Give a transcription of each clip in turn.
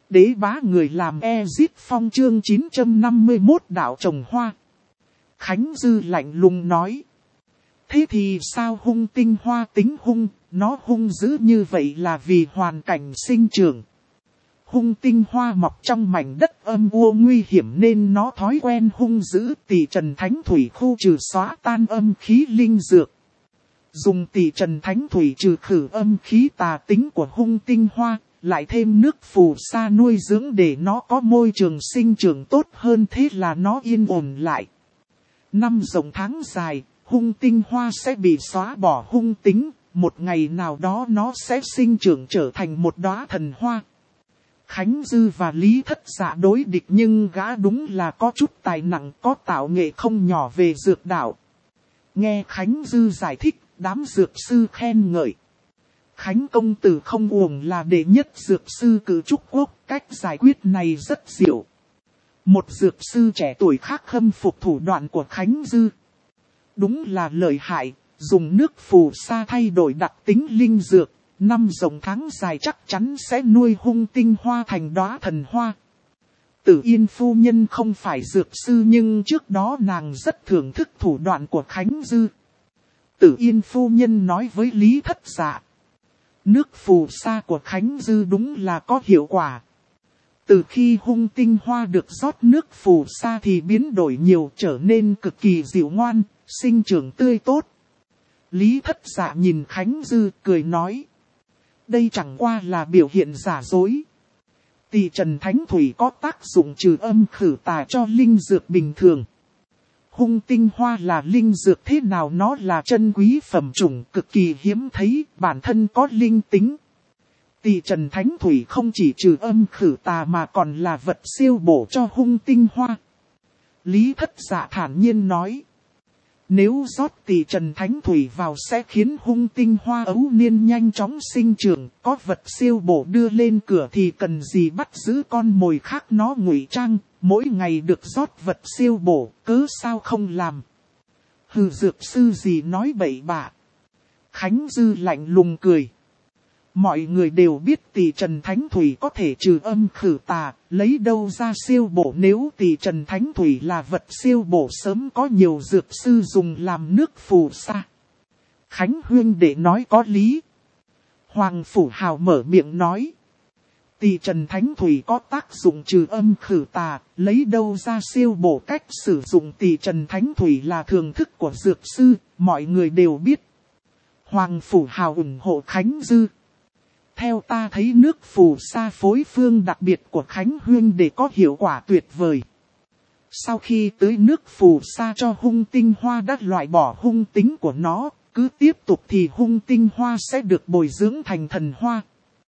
Đế bá người làm Ezit Phong chương 951 đạo trồng hoa. Khánh Dư lạnh lùng nói. Thế thì sao hung tinh hoa tính hung, nó hung dữ như vậy là vì hoàn cảnh sinh trưởng. Hung tinh hoa mọc trong mảnh đất âm u nguy hiểm nên nó thói quen hung dữ. Tỷ Trần Thánh Thủy khu trừ xóa tan âm khí linh dược. Dùng tỷ Trần Thánh Thủy trừ khử âm khí tà tính của hung tinh hoa, lại thêm nước phù sa nuôi dưỡng để nó có môi trường sinh trưởng tốt hơn, thế là nó yên ổn lại. Năm rộng tháng dài, hung tinh hoa sẽ bị xóa bỏ hung tính, một ngày nào đó nó sẽ sinh trưởng trở thành một đóa thần hoa. Khánh Dư và Lý Thất Dạ đối địch nhưng gã đúng là có chút tài nặng, có tạo nghệ không nhỏ về dược đạo. Nghe Khánh Dư giải thích, đám dược sư khen ngợi. Khánh công tử không uổng là đệ nhất dược sư cử trúc quốc, cách giải quyết này rất diệu. Một dược sư trẻ tuổi khác khâm phục thủ đoạn của Khánh Dư. Đúng là lợi hại, dùng nước phù sa thay đổi đặc tính linh dược, năm rộng tháng dài chắc chắn sẽ nuôi hung tinh hoa thành đóa thần hoa. Tử Yên phu nhân không phải dược sư nhưng trước đó nàng rất thưởng thức thủ đoạn của Khánh Dư. Tử Yên phu nhân nói với Lý Thất Dạ. Nước phù sa của Khánh Dư đúng là có hiệu quả. Từ khi hung tinh hoa được rót nước phù sa thì biến đổi nhiều, trở nên cực kỳ dịu ngoan, sinh trưởng tươi tốt. Lý Thất Dạ nhìn Khánh Dư cười nói. Đây chẳng qua là biểu hiện giả dối. Tỷ Trần Thánh Thủy có tác dụng trừ âm khử tà cho linh dược bình thường. Hung tinh hoa là linh dược thế nào, nó là chân quý phẩm chủng cực kỳ hiếm thấy, bản thân có linh tính. Tỷ Trần Thánh Thủy không chỉ trừ âm khử tà mà còn là vật siêu bổ cho hung tinh hoa. Lý Thất Dạ thản nhiên nói. Nếu rót tỷ Trần Thánh Thủy vào sẽ khiến hung tinh hoa ấu niên nhanh chóng sinh trưởng, có vật siêu bổ đưa lên cửa thì cần gì bắt giữ con mồi khác nó ngụy trang, mỗi ngày được rót vật siêu bổ, cớ sao không làm. Hừ, dược sư gì nói bậy bạ. Khánh Dư lạnh lùng cười. Mọi người đều biết tỷ Trần Thánh Thủy có thể trừ âm khử tà, lấy đâu ra siêu bổ, nếu tỷ Trần Thánh Thủy là vật siêu bổ sớm có nhiều dược sư dùng làm nước phù sa. Khánh huynh đệ nói có lý. Hoàng Phủ Hào mở miệng nói. Tỷ Trần Thánh Thủy có tác dụng trừ âm khử tà, lấy đâu ra siêu bổ, cách sử dụng tỷ Trần Thánh Thủy là thường thức của dược sư, mọi người đều biết. Hoàng Phủ Hào ủng hộ Khánh Dư. Theo ta thấy nước phù sa phối phương đặc biệt của Khánh huynh để có hiệu quả tuyệt vời. Sau khi tưới nước phù sa cho hung tinh hoa đã loại bỏ hung tính của nó, cứ tiếp tục thì hung tinh hoa sẽ được bồi dưỡng thành thần hoa.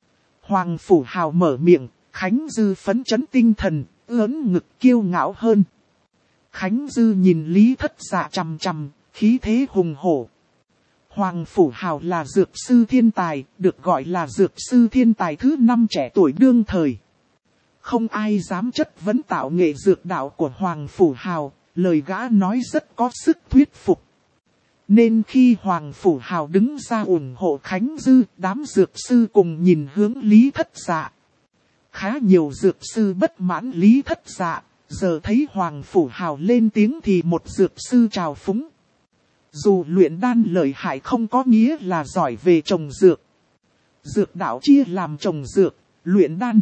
Hoàng Phủ Hào mở miệng, Khánh Dư phấn chấn tinh thần, ưỡn ngực kiêu ngạo hơn. Khánh Dư nhìn Lý Thất Dạ chằm chằm, khí thế hùng hổ. Hoàng Phủ Hào là dược sư thiên tài, được gọi là dược sư thiên tài thứ 5 trẻ tuổi đương thời. Không ai dám chất vấn tạo nghệ dược đạo của Hoàng Phủ Hào, lời gã nói rất có sức thuyết phục. Nên khi Hoàng Phủ Hào đứng ra ủng hộ Khánh Dư, đám dược sư cùng nhìn hướng Lý Thất Dạ. Khá nhiều dược sư bất mãn Lý Thất Dạ, giờ thấy Hoàng Phủ Hào lên tiếng thì một dược sư trào phúng. Dù luyện đan lợi hại không có nghĩa là giỏi về trồng dược. Dược đạo chia làm trồng dược, luyện đan.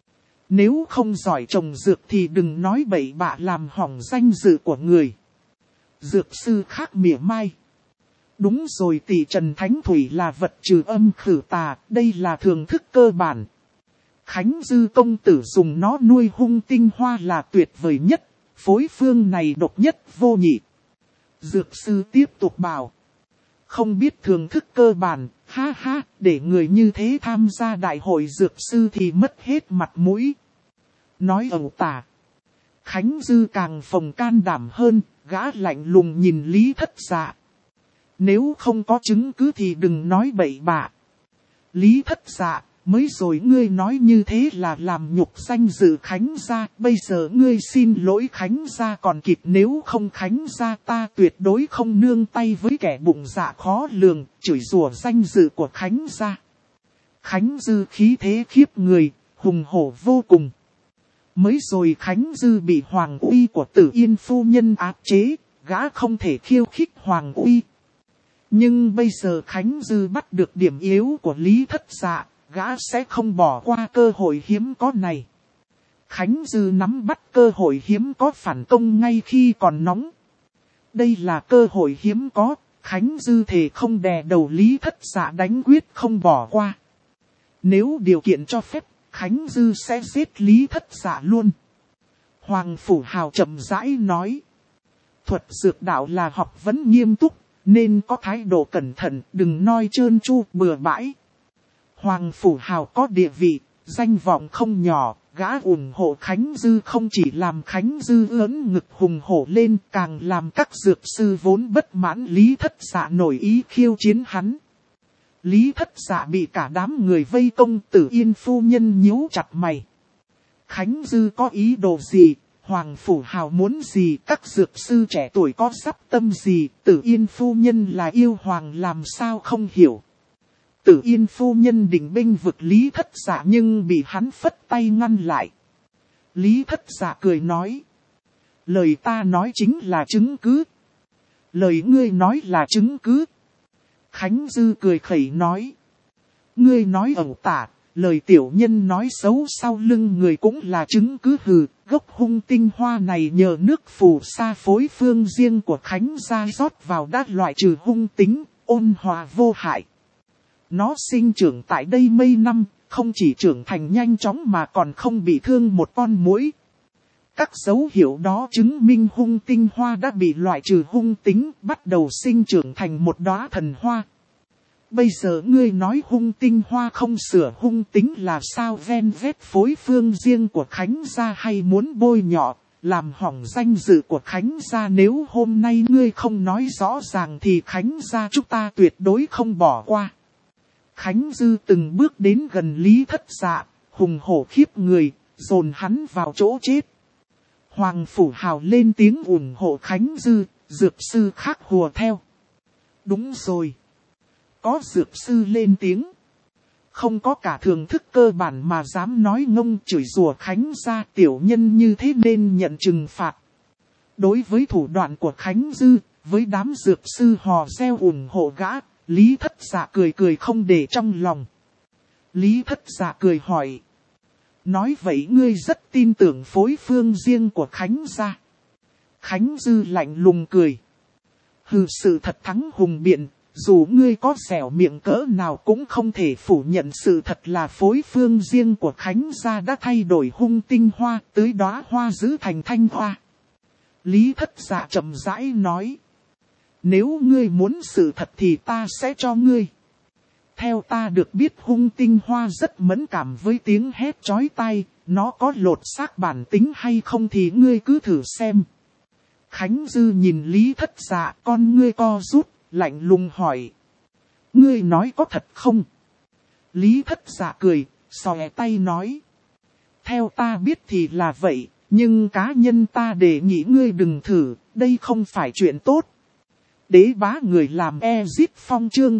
Nếu không giỏi trồng dược thì đừng nói bậy bạ làm hỏng danh dự của người. Dược sư khác mỉa mai. Đúng rồi, tỷ Trần Thánh Thủy là vật trừ âm khử tà, đây là thường thức cơ bản. Khánh Dư công tử dùng nó nuôi hung tinh hoa là tuyệt vời nhất, phối phương này độc nhất vô nhị. Dược sư tiếp tục bảo. Không biết thường thức cơ bản, ha ha, để người như thế tham gia đại hội dược sư thì mất hết mặt mũi. Nói ẩu tả. Khánh Dư càng phồng can đảm hơn, gã lạnh lùng nhìn Lý Thất Dạ. Nếu không có chứng cứ thì đừng nói bậy bạ. Lý Thất Dạ, mới rồi ngươi nói như thế là làm nhục danh dự Khánh gia, bây giờ ngươi xin lỗi Khánh gia còn kịp, nếu không Khánh gia ta tuyệt đối không nương tay với kẻ bụng dạ khó lường, chửi rủa danh dự của Khánh gia. Khánh Dư khí thế khiếp người, hùng hổ vô cùng. Mới rồi Khánh Dư bị Hoàng uy của Tử Yên phu nhân áp chế, gã không thể khiêu khích Hoàng uy. Nhưng bây giờ Khánh Dư bắt được điểm yếu của Lý Thất Dạ, gã sẽ không bỏ qua cơ hội hiếm có này. Khánh Dư nắm bắt cơ hội hiếm có phản công ngay khi còn nóng. Đây là cơ hội hiếm có, Khánh Dư thề không đè đầu Lý Thất Dạ đánh quyết không bỏ qua. Nếu điều kiện cho phép, Khánh Dư sẽ giết Lý Thất Dạ luôn. Hoàng Phủ Hào chậm rãi nói. Thuật dược đạo là học vấn nghiêm túc, nên có thái độ cẩn thận, đừng nói trơn tru bừa bãi. Hoàng Phủ Hào có địa vị, danh vọng không nhỏ, gã ủng hộ Khánh Dư không chỉ làm Khánh Dư ưỡn ngực hùng hổ lên, càng làm các dược sư vốn bất mãn Lý Thất Dạ nổi ý khiêu chiến hắn. Lý Thất Dạ bị cả đám người vây công, Tử Yên phu nhân nhíu chặt mày. Khánh Dư có ý đồ gì, Hoàng Phủ Hào muốn gì, các dược sư trẻ tuổi có sắp tâm gì, Tử Yên phu nhân là yêu hoàng làm sao không hiểu. Tử Yên phu nhân định bênh vực Lý Thất Dạ nhưng bị hắn phất tay ngăn lại. Lý Thất Dạ cười nói. Lời ta nói chính là chứng cứ. Lời ngươi nói là chứng cứ. Khánh Dư cười khẩy nói. Ngươi nói ẩu tả, lời tiểu nhân nói xấu sau lưng người cũng là chứng cứ hừ. Gốc hung tinh hoa này nhờ nước phù sa phối phương riêng của Khánh gia rót vào đã loại trừ hung tính, ôn hòa vô hại. Nó sinh trưởng tại đây mấy năm, không chỉ trưởng thành nhanh chóng mà còn không bị thương một con muỗi. Các dấu hiệu đó chứng minh hung tinh hoa đã bị loại trừ hung tính, bắt đầu sinh trưởng thành một đóa thần hoa. Bây giờ ngươi nói hung tinh hoa không sửa hung tính là sao, ven vét phối phương riêng của Khánh gia hay muốn bôi nhọ, làm hỏng danh dự của Khánh gia. Nếu hôm nay ngươi không nói rõ ràng thì Khánh gia chúng ta tuyệt đối không bỏ qua. Khánh Dư từng bước đến gần Lý Thất Dạ, hùng hổ khiếp người, dồn hắn vào chỗ chết. Hoàng Phủ Hào lên tiếng ủng hộ Khánh Dư, dược sư khác hùa theo. Đúng rồi. Có dược sư lên tiếng. Không có cả thưởng thức cơ bản mà dám nói ngông chửi rủa Khánh gia, tiểu nhân như thế nên nhận trừng phạt. Đối với thủ đoạn của Khánh Dư, với đám dược sư hò reo ủng hộ gã, Lý Thất Dạ cười cười không để trong lòng. Lý Thất Dạ cười hỏi. Nói vậy ngươi rất tin tưởng phối phương riêng của Khánh gia. Khánh Dư lạnh lùng cười. Hừ, sự thật thắng hùng biện, dù ngươi có dẻo miệng cỡ nào cũng không thể phủ nhận sự thật là phối phương riêng của Khánh gia đã thay đổi hung tinh hoa, tới đóa hoa giữ thành thanh hoa. Lý Thất Dạ chậm rãi nói. Nếu ngươi muốn sự thật thì ta sẽ cho ngươi. Theo ta được biết hung tinh hoa rất mẫn cảm với tiếng hét chói tai, nó có lột xác bản tính hay không thì ngươi cứ thử xem. Khánh Dư nhìn Lý Thất Dạ, con ngươi co rút, lạnh lùng hỏi. Ngươi nói có thật không? Lý Thất Dạ cười, xòe tay nói. Theo ta biết thì là vậy, nhưng cá nhân ta đề nghị ngươi đừng thử, đây không phải chuyện tốt. Đế bá người làm Ezit Phong chương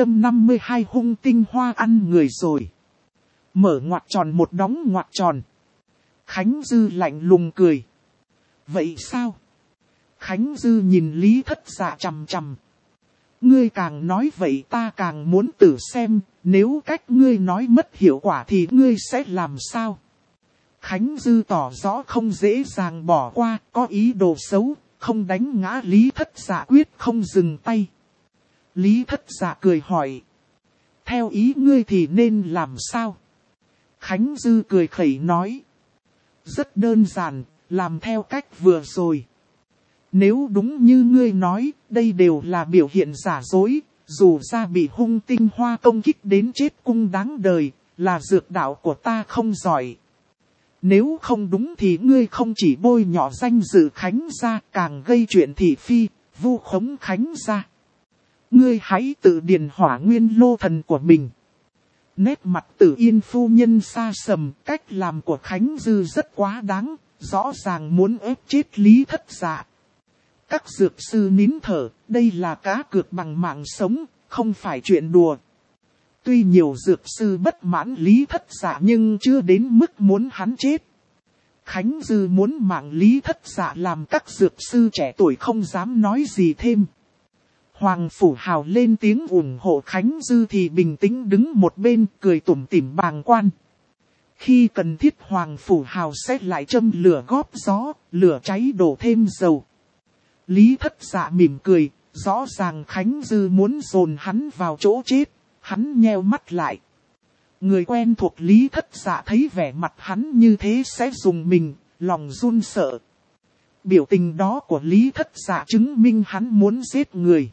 952 hung tinh hoa ăn người rồi. Mở ngoặc tròn một đóng ngoặc tròn. Khánh Dư lạnh lùng cười. Vậy sao? Khánh Dư nhìn Lý Thất Dạ chằm chằm. Ngươi càng nói vậy ta càng muốn thử xem, nếu cách ngươi nói mất hiệu quả thì ngươi sẽ làm sao? Khánh Dư tỏ rõ không dễ dàng bỏ qua, có ý đồ xấu. Không đánh ngã Lý Thất Dạ quyết không dừng tay. Lý Thất Dạ cười hỏi. Theo ý ngươi thì nên làm sao? Khánh Dư cười khẩy nói. Rất đơn giản, làm theo cách vừa rồi. Nếu đúng như ngươi nói, đây đều là biểu hiện giả dối, dù ra bị hung tinh hoa công kích đến chết cung đáng đời, là dược đạo của ta không giỏi. Nếu không đúng thì ngươi không chỉ bôi nhọ danh dự Khánh gia, càng gây chuyện thị phi, vu khống Khánh gia. Ngươi hãy tự điền hỏa nguyên lô thần của mình. Nét mặt Tử Yên phu nhân xa sầm, cách làm của Khánh Dư rất quá đáng, rõ ràng muốn ép chết Lý Thất Dạ. Các dược sư nín thở, đây là cá cược bằng mạng sống, không phải chuyện đùa. Tuy nhiều dược sư bất mãn Lý Thất Dạ nhưng chưa đến mức muốn hắn chết. Khánh Dư muốn mạng Lý Thất Dạ làm các dược sư trẻ tuổi không dám nói gì thêm. Hoàng Phủ Hào lên tiếng ủng hộ Khánh Dư thì bình tĩnh đứng một bên cười tủm tỉm bàng quan. Khi cần thiết Hoàng Phủ Hào sẽ lại châm lửa góp gió, lửa cháy đổ thêm dầu. Lý Thất Dạ mỉm cười, rõ ràng Khánh Dư muốn dồn hắn vào chỗ chết, hắn nheo mắt lại. Người quen thuộc Lý Thất Dạ thấy vẻ mặt hắn như thế sẽ dùng mình, lòng run sợ. Biểu tình đó của Lý Thất Dạ chứng minh hắn muốn giết người.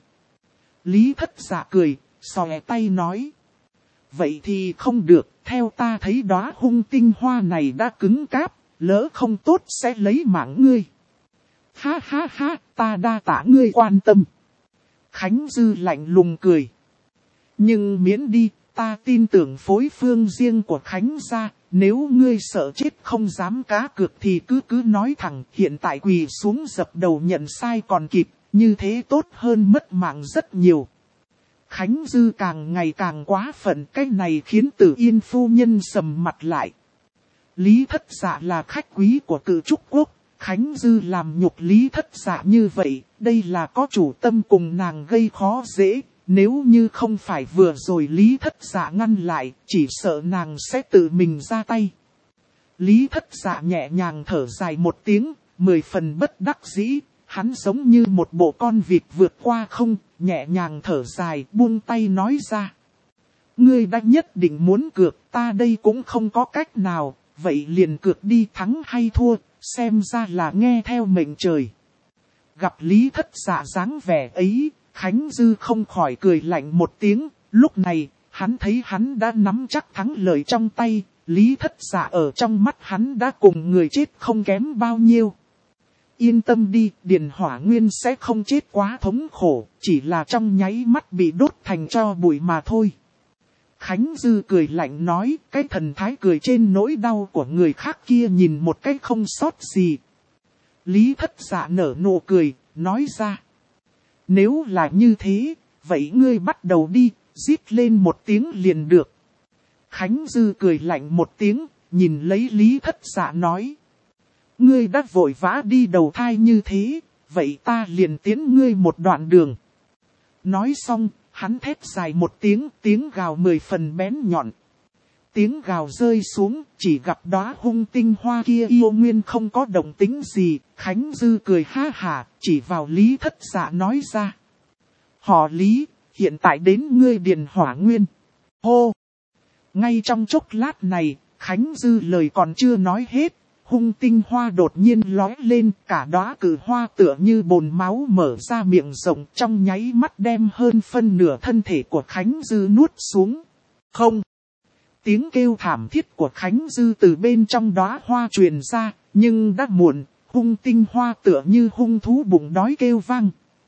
Lý Thất Dạ cười, xòe tay nói. Vậy thì không được, theo ta thấy đóa hung tinh hoa này đã cứng cáp, lỡ không tốt sẽ lấy mạng ngươi. Ha ha ha, ta đa tạ ngươi quan tâm. Khánh Dư lạnh lùng cười. Nhưng miễn đi, ta tin tưởng phối phương riêng của Khánh gia, nếu ngươi sợ chết không dám cá cược thì cứ nói thẳng, hiện tại quỳ xuống dập đầu nhận sai còn kịp, như thế tốt hơn mất mạng rất nhiều. Khánh Dư càng ngày càng quá phận, cái này khiến Tử Yên phu nhân sầm mặt lại. Lý Thất Dạ là khách quý của Cự Trúc Quốc, Khánh Dư làm nhục Lý Thất Dạ như vậy, đây là có chủ tâm cùng nàng gây khó dễ. Nếu như không phải vừa rồi Lý Thất Dạ ngăn lại, chỉ sợ nàng sẽ tự mình ra tay. Lý Thất Dạ nhẹ nhàng thở dài một tiếng, 10 phần bất đắc dĩ, hắn giống như một bộ con vịt vượt qua không, nhẹ nhàng thở dài buông tay nói ra. Ngươi đã nhất định muốn cược, ta đây cũng không có cách nào, vậy liền cược đi, thắng hay thua, xem ra là nghe theo mệnh trời. Gặp Lý Thất Dạ dáng vẻ ấy, Khánh Dư không khỏi cười lạnh một tiếng, lúc này, hắn thấy hắn đã nắm chắc thắng lợi trong tay, Lý Thất Dạ ở trong mắt hắn đã cùng người chết không kém bao nhiêu. Yên tâm đi, Điền Hỏa Nguyên sẽ không chết quá thống khổ, chỉ là trong nháy mắt bị đốt thành tro bụi mà thôi. Khánh Dư cười lạnh nói, cái thần thái cười trên nỗi đau của người khác kia nhìn một cái không sót gì. Lý Thất Dạ nở nụ cười, nói ra. Nếu là như thế, vậy ngươi bắt đầu đi, rít lên một tiếng liền được. Khánh Dư cười lạnh một tiếng, nhìn lấy Lý Thất Dạ nói. Ngươi đã vội vã đi đầu thai như thế, vậy ta liền tiến ngươi một đoạn đường. Nói xong, hắn thét dài một tiếng, tiếng gào 10 phần bén nhọn. Tiếng gào rơi xuống, chỉ gặp đóa hung tinh hoa kia yêu nguyên không có động tĩnh gì, Khánh Dư cười ha hả, chỉ vào Lý Thất Dạ nói ra. Họ Lý, hiện tại đến ngươi Điền Hỏa Nguyên. Hô! Ngay trong chốc lát này, Khánh Dư lời còn chưa nói hết, hung tinh hoa đột nhiên lói lên, cả đóa cử hoa tựa như bồn máu mở ra miệng rộng trong nháy mắt đem hơn phân nửa thân thể của Khánh Dư nuốt xuống. Không! Tiếng kêu thảm thiết của Khánh Dư từ bên trong đóa hoa truyền ra, nhưng đã muộn, hung tinh hoa tựa như hung thú bụng đói kêu vang.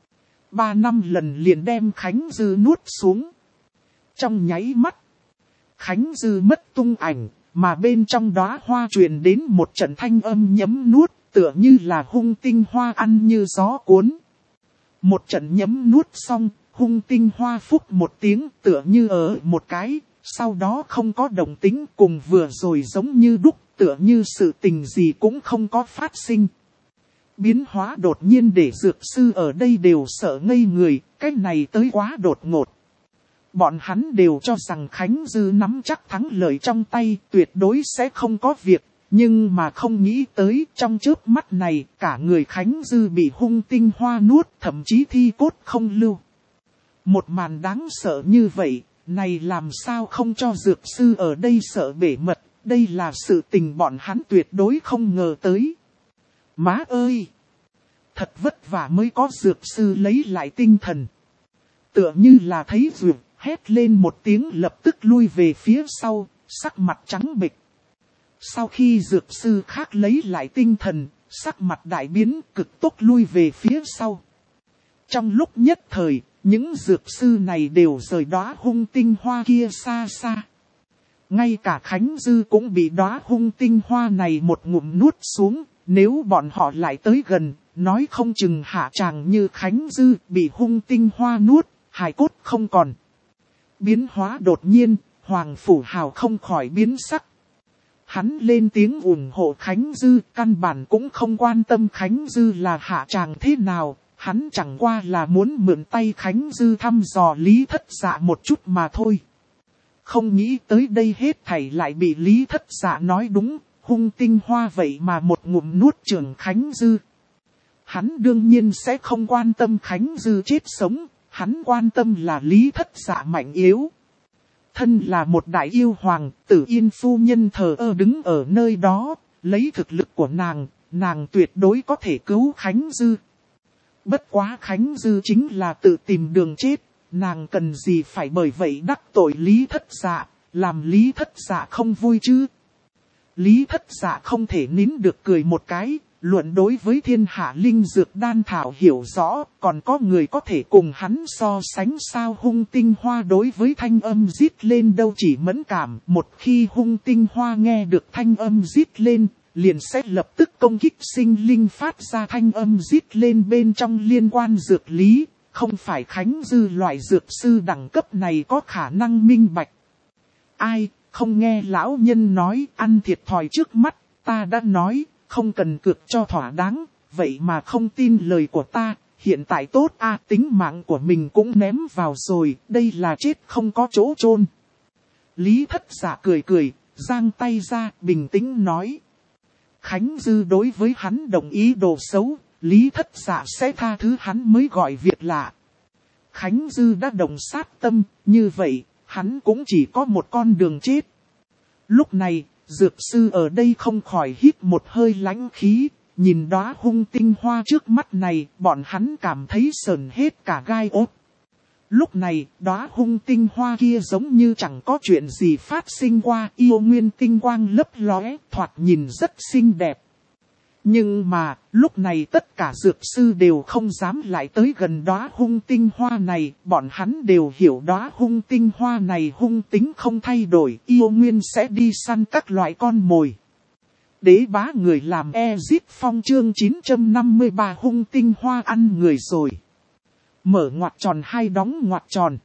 3-5 lần liền đem Khánh Dư nuốt xuống. Trong nháy mắt, Khánh Dư mất tung ảnh, mà bên trong đóa hoa truyền đến một trận thanh âm nhấm nuốt, tựa như là hung tinh hoa ăn như gió cuốn. Một trận nhấm nuốt xong, hung tinh hoa phúc một tiếng tựa như ở một cái. Sau đó không có động tĩnh cùng vừa rồi giống như đúc, tựa như sự tình gì cũng không có phát sinh. Biến hóa đột nhiên để dược sư ở đây đều sợ ngây người, cái này tới quá đột ngột. Bọn hắn đều cho rằng Khánh Dư nắm chắc thắng lợi trong tay, tuyệt đối sẽ không có việc, nhưng mà không nghĩ tới trong chớp mắt này, cả người Khánh Dư bị hung tinh hoa nuốt, thậm chí thi cốt không lưu. Một màn đáng sợ như vậy. Này làm sao không cho dược sư ở đây sợ bể mật, đây là sự tình bọn hắn tuyệt đối không ngờ tới. Má ơi! Thật vất vả mới có dược sư lấy lại tinh thần. Tựa như là thấy dược, hét lên một tiếng lập tức lui về phía sau, sắc mặt trắng bệch. Sau khi dược sư khác lấy lại tinh thần, sắc mặt đại biến cực tốc lui về phía sau. Trong lúc nhất thời, những dược sư này đều rời đóa hung tinh hoa kia xa xa. Ngay cả Khánh Dư cũng bị đóa hung tinh hoa này một ngụm nuốt xuống, nếu bọn họ lại tới gần, nói không chừng hạ tràng như Khánh Dư bị hung tinh hoa nuốt, hài cốt không còn. Biến hóa đột nhiên, Hoàng Phủ Hào không khỏi biến sắc. Hắn lên tiếng ủng hộ Khánh Dư, căn bản cũng không quan tâm Khánh Dư là hạ tràng thế nào, hắn chẳng qua là muốn mượn tay Khánh Dư thăm dò Lý Thất Dạ một chút mà thôi. Không nghĩ tới đây hết thảy lại bị Lý Thất Dạ nói đúng, Hung Tinh Hoa vậy mà một ngụm nuốt chửng Khánh Dư. Hắn đương nhiên sẽ không quan tâm Khánh Dư chết sống, hắn quan tâm là Lý Thất Dạ mạnh yếu. Thân là một đại yêu hoàng, Tử Yên phu nhân thờ ơ đứng ở nơi đó, lấy thực lực của nàng tuyệt đối có thể cứu Khánh Dư. Bất quá Khánh Dư chính là tự tìm đường chết, nàng cần gì phải bởi vậy đắc tội Lý Thất Dạ, làm Lý Thất Dạ không vui chứ. Lý Thất Dạ không thể nín được cười một cái, luận đối với thiên hạ linh dược đan thảo hiểu rõ, còn có người có thể cùng hắn so sánh sao. Hung Tinh Hoa đối với thanh âm rít lên đâu chỉ mẫn cảm, một khi Hung Tinh Hoa nghe được thanh âm rít lên, liền sẽ lập tức công kích sinh linh phát ra thanh âm rít lên bên trong liên quan dược lý, không phải Khánh Dư loại dược sư đẳng cấp này có khả năng minh bạch. Ai, không nghe lão nhân nói ăn thiệt thòi trước mắt, ta đã nói, không cần cược cho thỏa đáng, vậy mà không tin lời của ta, hiện tại tốt tính mạng của mình cũng ném vào rồi, đây là chết không có chỗ chôn. Lý Thất Dạ cười cười, giang tay ra, bình tĩnh nói. Khánh Dư đối với hắn đồng ý đồ xấu, Lý Thất Dạ sẽ tha thứ hắn mới gọi việc lạ. Khánh Dư đã động sát tâm, như vậy, hắn cũng chỉ có một con đường chết. Lúc này, dược sư ở đây không khỏi hít một hơi lãnh khí, nhìn đóa Hung Tinh Hoa trước mắt này, bọn hắn cảm thấy sởn hết cả gai ốt. Lúc này, đóa Hung Tinh Hoa kia giống như chẳng có chuyện gì phát sinh qua, yêu nguyên tinh quang lấp lóe, thoạt nhìn rất xinh đẹp. Nhưng mà, lúc này tất cả dược sư đều không dám lại tới gần đóa Hung Tinh Hoa này, bọn hắn đều hiểu đóa Hung Tinh Hoa này hung tính không thay đổi, yêu nguyên sẽ đi săn các loại con mồi. Đế bá người làm Ezip Phong chương 953 Hung Tinh Hoa ăn người rồi. Mở ngoặc tròn hai đóng ngoặc tròn.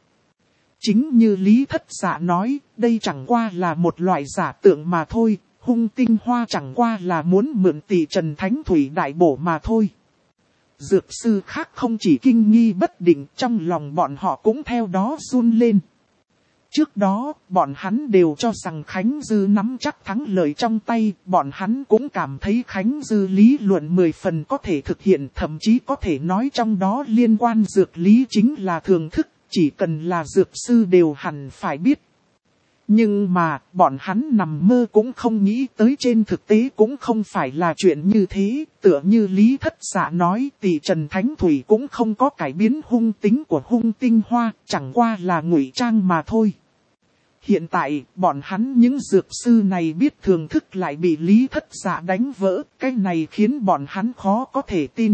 Chính như Lý Thất Dạ nói, đây chẳng qua là một loại giả tượng mà thôi. Hung Tinh Hoa chẳng qua là muốn mượn tỷ Trần Thánh Thủy đại bổ mà thôi. Dược sư khác không chỉ kinh nghi bất định, trong lòng bọn họ cũng theo đó run lên. Trước đó, bọn hắn đều cho rằng Khánh Dư nắm chắc thắng lợi trong tay, bọn hắn cũng cảm thấy Khánh Dư lý luận 10 phần có thể thực hiện, thậm chí có thể nói trong đó liên quan dược lý chính là thường thức, chỉ cần là dược sư đều hẳn phải biết. Nhưng mà, bọn hắn nằm mơ cũng không nghĩ tới trên thực tế cũng không phải là chuyện như thế, tựa như Lý Thất Dạ nói tỷ Trần Thánh Thủy cũng không có cải biến hung tính của Hung Tinh Hoa, chẳng qua là ngụy trang mà thôi. Hiện tại, bọn hắn những dược sư này biết thường thức lại bị Lý Thất Dạ đánh vỡ, cái này khiến bọn hắn khó có thể tin.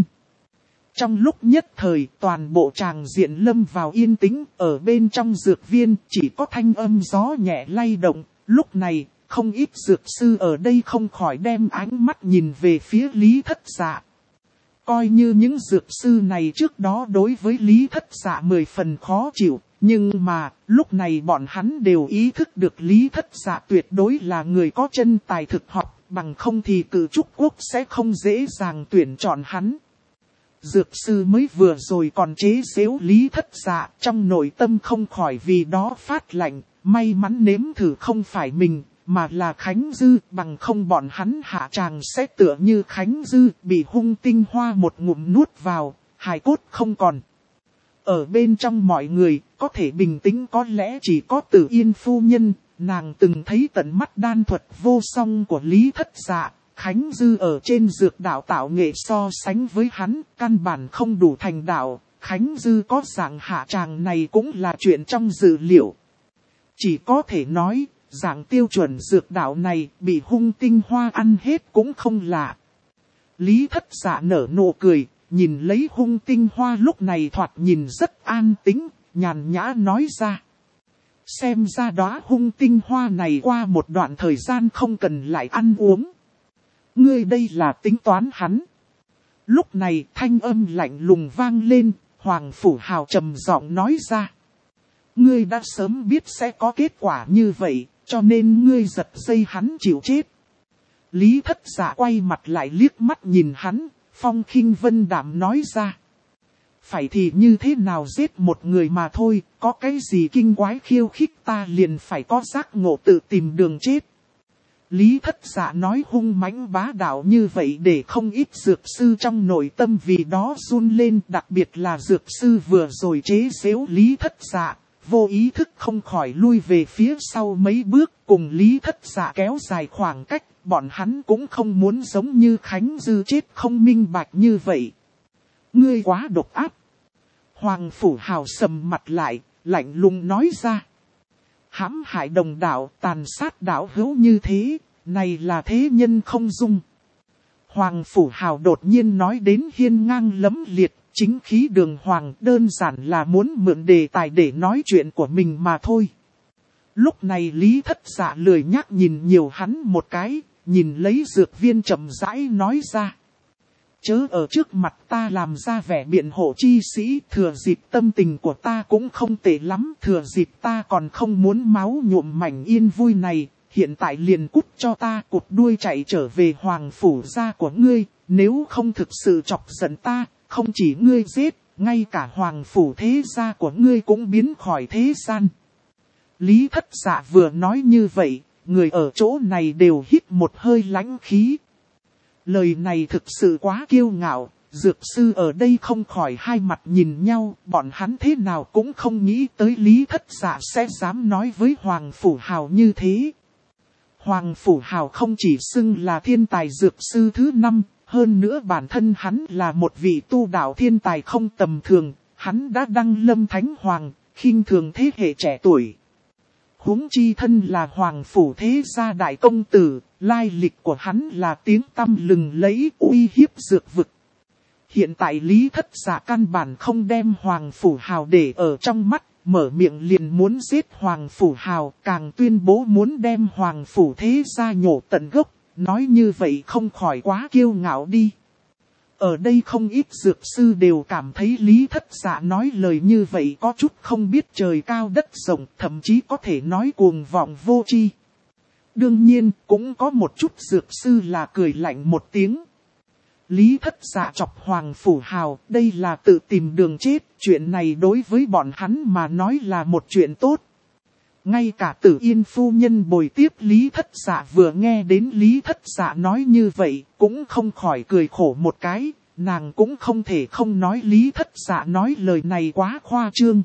Trong lúc nhất thời, toàn bộ tràng diện lâm vào yên tĩnh, ở bên trong dược viên chỉ có thanh âm gió nhẹ lay động. Lúc này, không ít dược sư ở đây không khỏi đem ánh mắt nhìn về phía Lý Thất Dạ. Coi như những dược sư này trước đó đối với Lý Thất Dạ 10 phần khó chịu, nhưng mà, lúc này bọn hắn đều ý thức được Lý Thất Dạ tuyệt đối là người có chân tài thực học, bằng không thì Cử Trúc Quốc sẽ không dễ dàng tuyển chọn hắn. Dược sư mới vừa rồi còn chế giễu Lý Thất Dạ, trong nội tâm không khỏi vì đó phát lạnh, may mắn nếm thử không phải mình, mà là Khánh Dư, bằng không bọn hắn hạ tràng sẽ tựa như Khánh Dư, bị Hung Tinh Hoa một ngụm nuốt vào, hài cốt không còn. Ở bên trong mọi người, có thể bình tĩnh có lẽ chỉ có Tử Yên phu nhân, nàng từng thấy tận mắt đan thuật vô song của Lý Thất Dạ. Khánh Dư ở trên dược đạo tạo nghệ so sánh với hắn, căn bản không đủ thành đạo, Khánh Dư có dạng hạ tràng này cũng là chuyện trong dự liệu. Chỉ có thể nói, dạng tiêu chuẩn dược đạo này bị Hung Tinh Hoa ăn hết cũng không lạ. Lý Thất Dạ nở nụ cười, nhìn lấy Hung Tinh Hoa lúc này thoạt nhìn rất an tĩnh, nhàn nhã nói ra. Xem ra đóa Hung Tinh Hoa này qua một đoạn thời gian không cần lại ăn uống. Ngươi đây là tính toán hắn. Lúc này thanh âm lạnh lùng vang lên, Hoàng Phủ Hào trầm giọng nói ra. Ngươi đã sớm biết sẽ có kết quả như vậy, cho nên ngươi giật dây hắn chịu chết. Lý Thất Dạ quay mặt lại liếc mắt nhìn hắn, phong khinh vân đạm nói ra. Phải thì như thế nào giết một người mà thôi, có cái gì kinh quái khiêu khích ta liền phải có giác ngộ tự tìm đường chết. Lý Thất Dạ nói hung mãnh bá đạo như vậy để không ít dược sư trong nội tâm vì đó run lên, đặc biệt là dược sư vừa rồi chế giễu Lý Thất Dạ, vô ý thức không khỏi lui về phía sau mấy bước, cùng Lý Thất Dạ kéo dài khoảng cách, bọn hắn cũng không muốn giống như Khánh Dư chết không minh bạch như vậy. Ngươi quá độc ác. Hoàng Phủ Hào sầm mặt lại, lạnh lùng nói ra. Hãm hại đồng đạo, tàn sát đạo hữu như thế, này là thế nhân không dung. Hoàng Phủ Hào đột nhiên nói đến hiên ngang lẫm liệt, chính khí đường hoàng, đơn giản là muốn mượn đề tài để nói chuyện của mình mà thôi. Lúc này Lý Thất Dạ lười nhác nhìn nhiều hắn một cái, nhìn lấy dược viên chậm rãi nói ra. Chớ ở trước mặt ta làm ra vẻ biện hộ chi sĩ, thừa dịp tâm tình của ta cũng không tệ lắm, thừa dịp ta còn không muốn máu nhuộm mảnh yên vui này, hiện tại liền cút cho ta, cụt đuôi chạy trở về Hoàng Phủ gia của ngươi, nếu không thực sự chọc giận ta, không chỉ ngươi giết, ngay cả Hoàng Phủ thế gia của ngươi cũng biến khỏi thế gian. Lý Thất Dạ vừa nói như vậy, người ở chỗ này đều hít một hơi lãnh khí. Lời này thực sự quá kiêu ngạo, dược sư ở đây không khỏi hai mặt nhìn nhau, bọn hắn thế nào cũng không nghĩ tới Lý Thất Dạ sẽ dám nói với Hoàng Phủ Hào như thế. Hoàng Phủ Hào không chỉ xưng là thiên tài dược sư thứ 5, hơn nữa bản thân hắn là một vị tu đạo thiên tài không tầm thường, hắn đã đăng lâm thánh hoàng, khinh thường thế hệ trẻ tuổi. Huống chi thân là Hoàng Phủ thế gia đại công tử, lai lịch của hắn là tiếng tăm lừng lẫy uy hiếp dược vực. Hiện tại Lý Thất Dạ căn bản không đem Hoàng Phủ Hào để ở trong mắt, mở miệng liền muốn giết Hoàng Phủ Hào, càng tuyên bố muốn đem Hoàng Phủ thế gia nhổ tận gốc, nói như vậy không khỏi quá kiêu ngạo đi. Ở đây không ít dược sư đều cảm thấy Lý Thất Dạ nói lời như vậy có chút không biết trời cao đất rộng, thậm chí có thể nói cuồng vọng vô tri. Đương nhiên, cũng có một chút dược sư là cười lạnh một tiếng. Lý Thất Dạ chọc Hoàng Phủ Hào, đây là tự tìm đường chết, chuyện này đối với bọn hắn mà nói là một chuyện tốt. Ngay cả Tử Yên phu nhân bồi tiếp Lý Thất Dạ vừa nghe đến Lý Thất Dạ nói như vậy, cũng không khỏi cười khổ một cái, nàng cũng không thể không nói Lý Thất Dạ nói lời này quá khoa trương.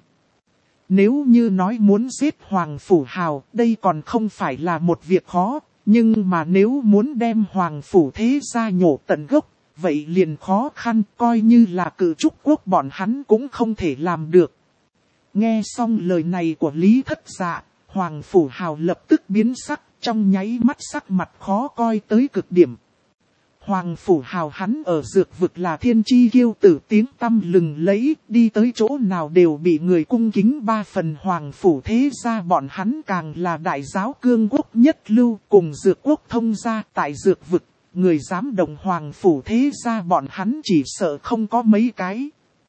Nếu như nói muốn giết Hoàng Phủ Hào, đây còn không phải là một việc khó, nhưng mà nếu muốn đem Hoàng Phủ thế gia nhổ tận gốc, vậy liền khó khăn, coi như là cử trúc quốc bọn hắn cũng không thể làm được. Nghe xong lời này của Lý Thất Dạ, Hoàng Phủ Hào lập tức biến sắc, trong nháy mắt sắc mặt khó coi tới cực điểm. Hoàng Phủ Hào hắn ở dược vực là thiên chi kiêu tử tiếng tăm lừng lẫy, đi tới chỗ nào đều bị người cung kính 3 phần. Hoàng Phủ thế gia bọn hắn càng là đại giáo cương quốc nhất lưu, cùng dược quốc thông gia tại dược vực, người dám động Hoàng Phủ thế gia bọn hắn chỉ sợ không có mấy cái.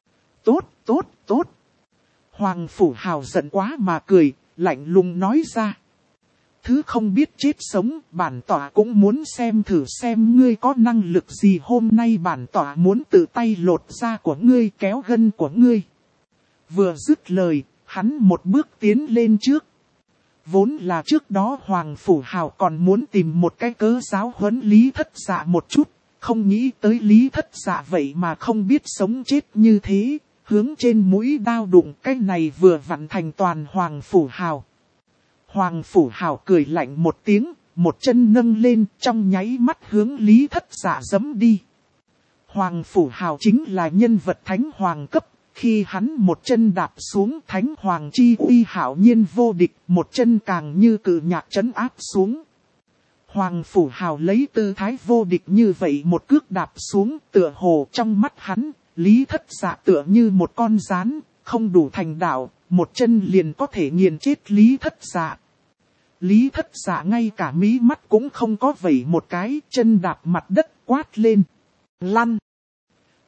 Tốt. Hoàng Phủ Hào giận quá mà cười, lạnh lùng nói ra. Thứ không biết chết sống, bản tỏa cũng muốn xem thử xem ngươi có năng lực gì, hôm nay bản tỏa muốn tự tay lột da của ngươi, kéo gân của ngươi. Vừa dứt lời, hắn một bước tiến lên trước. Vốn là trước đó Hoàng Phủ Hào còn muốn tìm một cái cớ giáo huấn Lý Thất Dạ một chút, không nghĩ tới Lý Thất Dạ vậy mà không biết sống chết như thế, hướng trên mũi đao đụng, cái này vừa vặn thành toàn Hoàng Phủ Hào. Hoàng Phủ Hào cười lạnh một tiếng, một chân nâng lên, trong nháy mắt hướng Lý Thất Dạ giẫm đi. Hoàng Phủ Hào chính là nhân vật thánh hoàng cấp, khi hắn một chân đạp xuống, thánh hoàng chi uy hạo nhiên vô địch, một chân càng như cự nhạc trấn áp xuống. Hoàng Phủ Hào lấy tư thái vô địch như vậy một cước đạp xuống, tựa hồ trong mắt hắn, Lý Thất Dạ tựa như một con gián, không đủ thành đạo, một chân liền có thể nghiền chết Lý Thất Dạ. Lý Thất Dạ ngay cả mí mắt cũng không có vẩy một cái, chân đạp mặt đất quát lên. Lăn!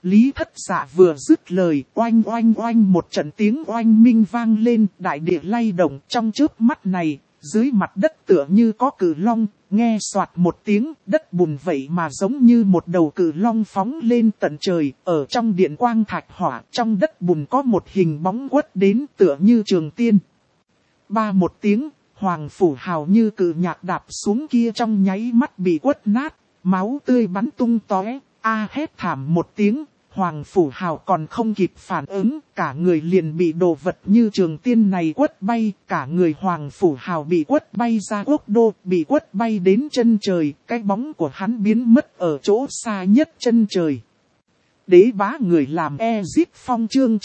Lý Thất Dạ vừa dứt lời, oanh oanh oanh một trận tiếng oanh minh vang lên, đại địa lay động. Trong chớp mắt này, dưới mặt đất tựa như có cự long, nghe soạt một tiếng, đất bùn vậy mà giống như một đầu cự long phóng lên tận trời. Ở trong điện quang thạch hỏa, trong đất bùn có một hình bóng quất đến tựa như trường tiên. Ba một tiếng, Hoàng Phủ Hào như cự nhạc đạp xuống kia trong nháy mắt bị quất nát, máu tươi bắn tung tóe. Hét thảm một tiếng, Hoàng Phủ Hào còn không kịp phản ứng, cả người liền bị đồ vật như trường tiên này quất bay, cả người Hoàng Phủ Hào bị quất bay ra quốc đô, bị quất bay đến chân trời, cái bóng của hắn biến mất ở chỗ xa nhất chân trời. Đế bá người làm Ezip Phong chương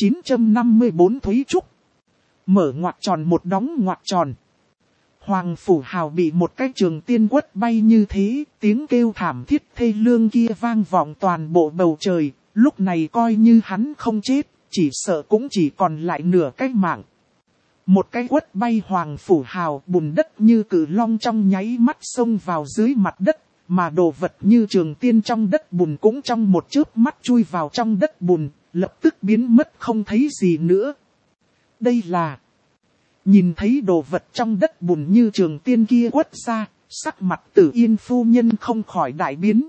954 Thúy Trúc. Mở ngoặc tròn một đóng ngoặc tròn. Hoàng Phủ Hào bị một cái trường tiên quất bay như thế, tiếng kêu thảm thiết thê lương kia vang vọng toàn bộ bầu trời. Lúc này coi như hắn không chết, chỉ sợ cũng chỉ còn lại nửa cái mạng. Một cái quất bay Hoàng Phủ Hào, bùn đất như cự long trong nháy mắt xông vào dưới mặt đất, mà đồ vật như trường tiên trong đất bùn cũng trong một chớp mắt chui vào trong đất bùn, lập tức biến mất không thấy gì nữa. Đây là... Nhìn thấy đồ vật trong đất bùn như trường tiên kia quất ra, sắc mặt Tử Yên phu nhân không khỏi đại biến.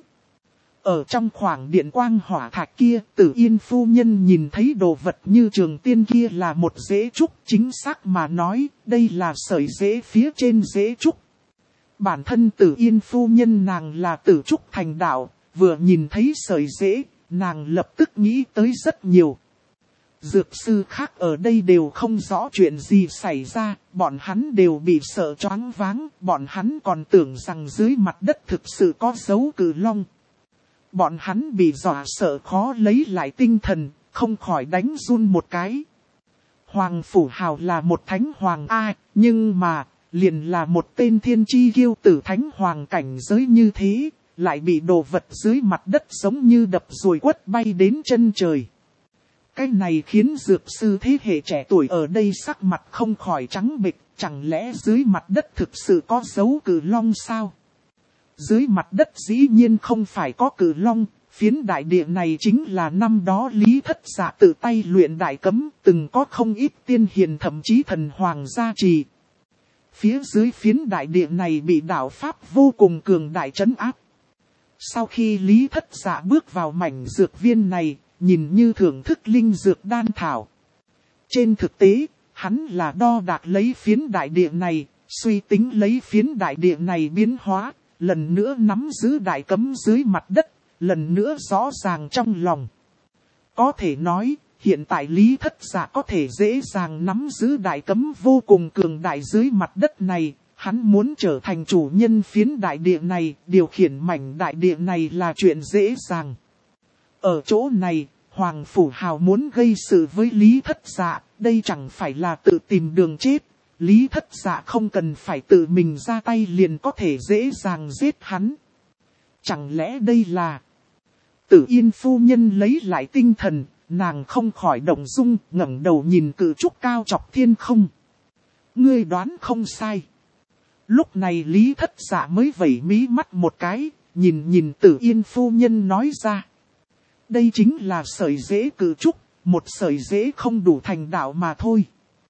Ở trong khoảng điện quang hỏa thạch kia, Tử Yên phu nhân nhìn thấy đồ vật như trường tiên kia là một rễ trúc, chính xác mà nói, đây là sợi rễ phía trên rễ trúc. Bản thân Tử Yên phu nhân nàng là tử trúc thành đạo, vừa nhìn thấy sợi rễ, nàng lập tức nghĩ tới rất nhiều. Dược sư khác ở đây đều không rõ chuyện gì xảy ra, bọn hắn đều bị sợ choáng váng, bọn hắn còn tưởng rằng dưới mặt đất thực sự có dấu cự long. Bọn hắn bị dọa sợ khó lấy lại tinh thần, không khỏi đánh run một cái. Hoàng Phủ Hào là một thánh hoàng nhưng mà, liền là một tên thiên chi kiêu tử thánh hoàng cảnh giới như thế, lại bị đồ vật dưới mặt đất giống như đập rồi quất bay đến chân trời. Cái này khiến dược sư thế hệ trẻ tuổi ở đây sắc mặt không khỏi trắng bệch, chẳng lẽ dưới mặt đất thực sự có dấu cự long sao? Dưới mặt đất dĩ nhiên không phải có cự long, phiến đại địa này chính là năm đó Lý Thất Dạ tự tay luyện đại cấm, từng có không ít tiên hiền thậm chí thần hoàng gia trì. Phía dưới phiến đại địa này bị đạo pháp vô cùng cường đại trấn áp. Sau khi Lý Thất Dạ bước vào mảnh dược viên này, nhìn như thưởng thức linh dược đan thảo. Trên thực tế, hắn là đo đạc lấy phiến đại địa này, suy tính lấy phiến đại địa này biến hóa, lần nữa nắm giữ đại cấm dưới mặt đất, lần nữa rõ ràng trong lòng. Có thể nói, hiện tại Lý Thất Dạ có thể dễ dàng nắm giữ đại cấm vô cùng cường đại dưới mặt đất này, hắn muốn trở thành chủ nhân phiến đại địa này, điều khiển mảnh đại địa này là chuyện dễ dàng. Ở chỗ này, Hoàng Phủ Hào muốn gây sự với Lý Thất Dạ, đây chẳng phải là tự tìm đường chết. Lý Thất Dạ không cần phải tự mình ra tay liền có thể dễ dàng giết hắn. Chẳng lẽ đây là... Tử Yên phu nhân lấy lại tinh thần, nàng không khỏi động dung, ngẩng đầu nhìn cự trúc cao chọc thiên không. Ngươi đoán không sai. Lúc này Lý Thất Dạ mới vẩy mí mắt một cái, nhìn Tử Yên phu nhân nói ra. Đây chính là sợi rễ cự trúc, một sợi rễ không đủ thành đạo mà thôi.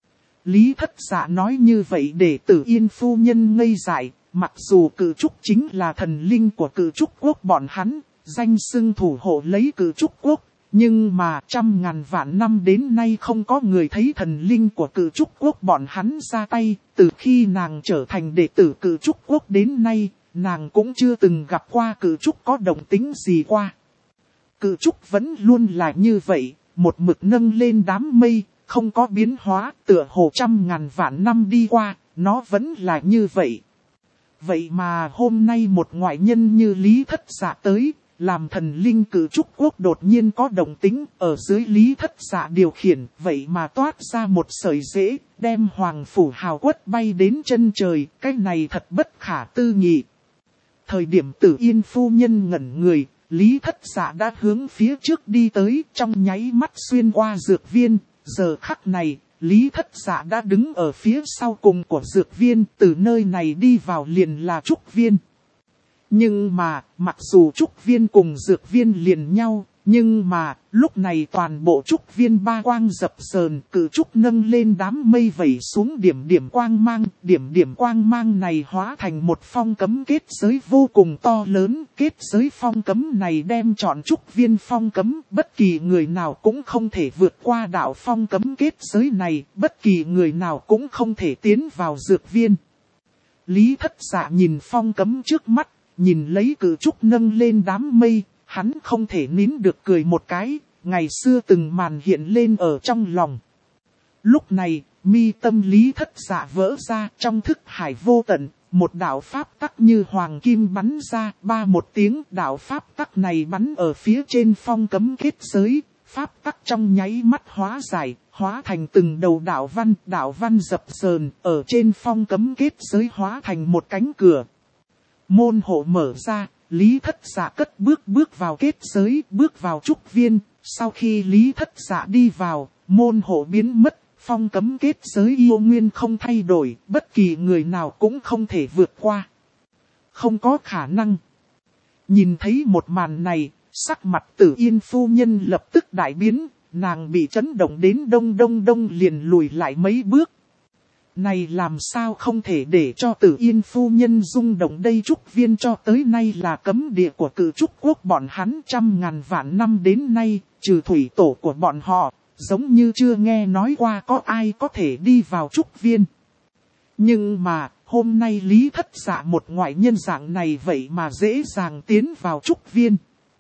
Lý Thất Dạ nói như vậy để Tử Yên phu nhân ngây dại, mặc dù cự trúc chính là thần linh của cự trúc quốc bọn hắn, danh xưng thủ hộ lấy cự trúc quốc, nhưng mà 100.000 vạn năm đến nay không có người thấy thần linh của cự trúc quốc bọn hắn ra tay, từ khi nàng trở thành đệ tử cự trúc quốc đến nay, nàng cũng chưa từng gặp qua cự trúc có động tính gì qua. Cự trúc vẫn luôn là như vậy, một mực nâng lên đám mây, không có biến hóa, tựa hồ 100.000 vạn năm đi qua, nó vẫn là như vậy. Vậy mà hôm nay một ngoại nhân như Lý Thất Dạ tới, làm thần linh cự trúc quốc đột nhiên có động tính, ở dưới Lý Thất Dạ điều khiển, vậy mà toát ra một sợi rễ, đem Hoàng Phủ Hào quất bay đến chân trời, cái này thật bất khả tư nghị. Thời điểm Tử Yên phu nhân ngẩn người, Lý Thất Dạ đã hướng phía trước đi tới, trong nháy mắt xuyên qua dược viên. Giờ khắc này, Lý Thất Dạ đã đứng ở phía sau cùng của dược viên, từ nơi này đi vào liền là trúc viên. Nhưng mà, mặc dù trúc viên cùng dược viên liền nhau, Nhưng mà, lúc này toàn bộ trúc viên ba quang dập dờn, cự trúc nâng lên đám mây vẩy xuống điểm quang mang này hóa thành một phong cấm kết giới vô cùng to lớn. Kết giới phong cấm này đem trọn trúc viên phong cấm, bất kỳ người nào cũng không thể vượt qua đạo phong cấm kết giới này, bất kỳ người nào cũng không thể tiến vào dược viên. Lý Thất Dạ nhìn phong cấm trước mắt, nhìn lấy cự trúc nâng lên đám mây. Hắn không thể nín được cười một cái, ngày xưa từng màn hiện lên ở trong lòng. Lúc này, mi tâm Lý Thất Dạ vỡ ra, trong thức hải vô tận, một đạo pháp tắc như hoàng kim bắn ra, một tiếng đạo pháp tắc này bắn ở phía trên phong cấm kết giới, pháp tắc trong nháy mắt hóa giải, hóa thành từng đầu đạo văn dập dờn, ở trên phong cấm kết giới hóa thành một cánh cửa. Môn hộ mở ra. Lý Thất Dạ cất bước vào kết giới, bước vào trúc viên. Sau khi Lý Thất Dạ đi vào, môn hộ biến mất, phong cấm kết giới yêu nguyên không thay đổi, bất kỳ người nào cũng không thể vượt qua. Không có khả năng. Nhìn thấy một màn này, sắc mặt Tử Yên phu nhân lập tức đại biến, nàng bị chấn động đến đông liền lùi lại mấy bước. Này làm sao không thể để cho Tử Yên phu nhân rung động đây, trúc viên cho tới nay là cấm địa của cự trúc quốc bọn hắn trăm ngàn vạn năm đến nay, trừ thủy tổ của bọn họ, giống như chưa nghe nói qua có ai có thể đi vào trúc viên. Nhưng mà, hôm nay Lý Thất Dạ một ngoại nhân dạng này vậy mà dễ dàng tiến vào trúc viên.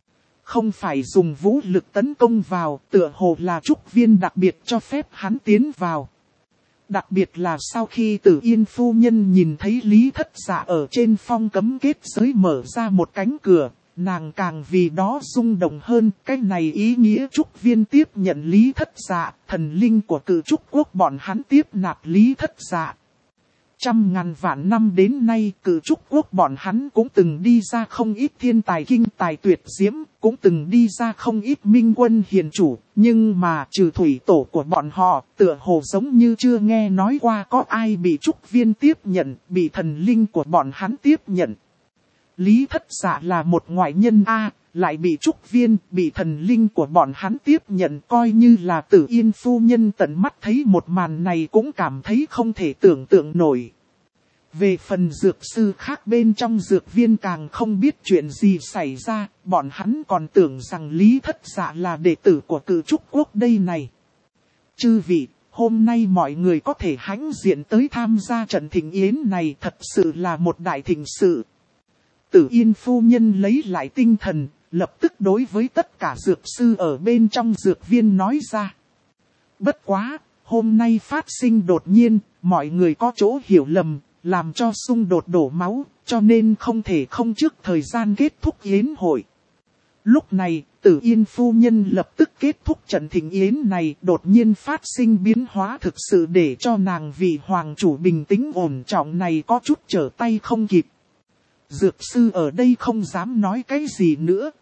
Không phải dùng vũ lực tấn công vào, tựa hồ là trúc viên đặc biệt cho phép hắn tiến vào. Đặc biệt là sau khi Tử Yên phu nhân nhìn thấy Lý Thất Dạ ở trên phong cấm kết giới mở ra một cánh cửa, nàng càng vì đó rung động hơn. Cái này ý nghĩa trúc viên tiếp nhận Lý Thất Dạ, thần linh của cự trúc quốc bọn hắn tiếp nạp Lý Thất Dạ. Trăm ngàn vạn năm đến nay, cự trúc quốc bọn hắn cũng từng đi ra không ít thiên tài kinh tài tuyệt diễm, cũng từng đi ra không ít minh quân hiền chủ, nhưng mà trừ thủy tổ của bọn họ, tựa hồ giống như chưa nghe nói qua có ai bị trúc viên tiếp nhận, bị thần linh của bọn hắn tiếp nhận. Lý Thất Dạ là một ngoại nhân lại bị trúc viên, bị thần linh của bọn hắn tiếp nhận, coi như là Tử Yên phu nhân tận mắt thấy một màn này cũng cảm thấy không thể tưởng tượng nổi. Về phần dược sư khác bên trong dược viên càng không biết chuyện gì xảy ra, bọn hắn còn tưởng rằng Lý Thất Dạ là đệ tử của cự trúc quốc đây này. Chư vị, hôm nay mọi người có thể hãnh diện tới tham gia trận thịnh yến này thật sự là một đại thịnh sự. Tử Yên phu nhân lấy lại tinh thần, lập tức đối với tất cả dược sư ở bên trong dược viên nói ra. Bất quá, hôm nay phát sinh đột nhiên, mọi người có chỗ hiểu lầm, làm cho xung đột đổ máu, cho nên không thể không trước thời gian kết thúc yến hội. Lúc này, Tử Yên phu nhân lập tức kết thúc trận thịnh yến này, đột nhiên phát sinh biến hóa thực sự để cho nàng vị hoàng chủ bình tĩnh ổn trọng này có chút trở tay không kịp. Dược sư ở đây không dám nói cái gì nữa.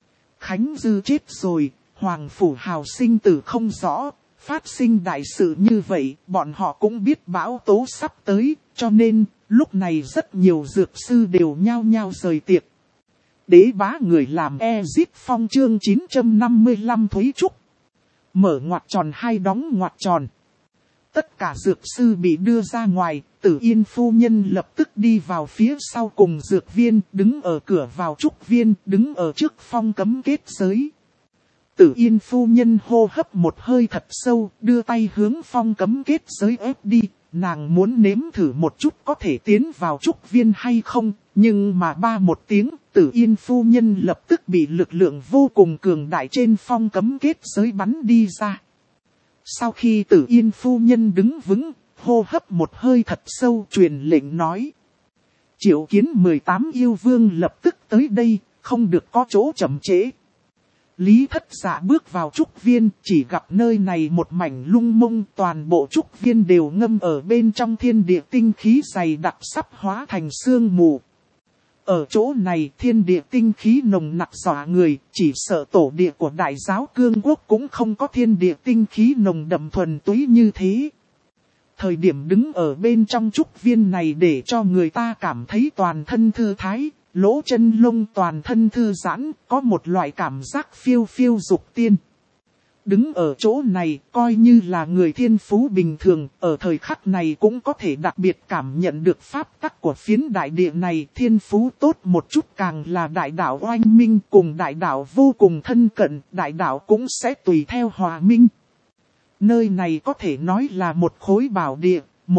Khánh Dư chết rồi, hoàng phủ hào sinh tử không rõ, phát sinh đại sự như vậy, bọn họ cũng biết bão tố sắp tới, cho nên, lúc này rất nhiều dược sư đều nhao nhao rời tiệc. Đế bá người làm Ezit Phong chương 955 Thúy Trúc. Mở ngoặc tròn hai đóng ngoặc tròn. Tất cả dược sư bị đưa ra ngoài, Tử Yên phu nhân lập tức đi vào phía sau cùng dược viên, đứng ở cửa vào trúc viên, đứng ở trước phong cấm kết giới. Tử Yên phu nhân hô hấp một hơi thật sâu, đưa tay hướng phong cấm kết giới ép đi, nàng muốn nếm thử một chút có thể tiến vào trúc viên hay không, nhưng mà một tiếng, Tử Yên phu nhân lập tức bị lực lượng vô cùng cường đại trên phong cấm kết giới bắn đi ra. Sau khi Tử Yên phu nhân đứng vững, hô hấp một hơi thật sâu truyền lệnh nói. Triệu Kiến 18 yêu vương lập tức tới đây, không được có chỗ chậm trễ. Lý Thất Dạ bước vào trúc viên, chỉ gặp nơi này một mảnh lung mông, toàn bộ trúc viên đều ngâm ở bên trong thiên địa tinh khí dày đặc sắp hóa thành sương mù. Ở chỗ này thiên địa tinh khí nồng nặc dọa người, chỉ sợ tổ địa của đại giáo cương quốc cũng không có thiên địa tinh khí nồng đậm thuần túy như thế. Thời điểm đứng ở bên trong trúc viên này để cho người ta cảm thấy toàn thân thư thái, lỗ chân lông toàn thân thư giãn, có một loại cảm giác phiêu phiêu dục tiên. Đứng ở chỗ này, coi như là người thiên phú bình thường, ở thời khắc này cũng có thể đặc biệt cảm nhận được pháp tắc của phiến đại địa này. Thiên phú tốt một chút càng là đại đạo oanh minh, cùng đại đạo vô cùng thân cận, đại đạo cũng sẽ tùy theo hòa minh. Nơi này có thể nói là một khối bảo địa,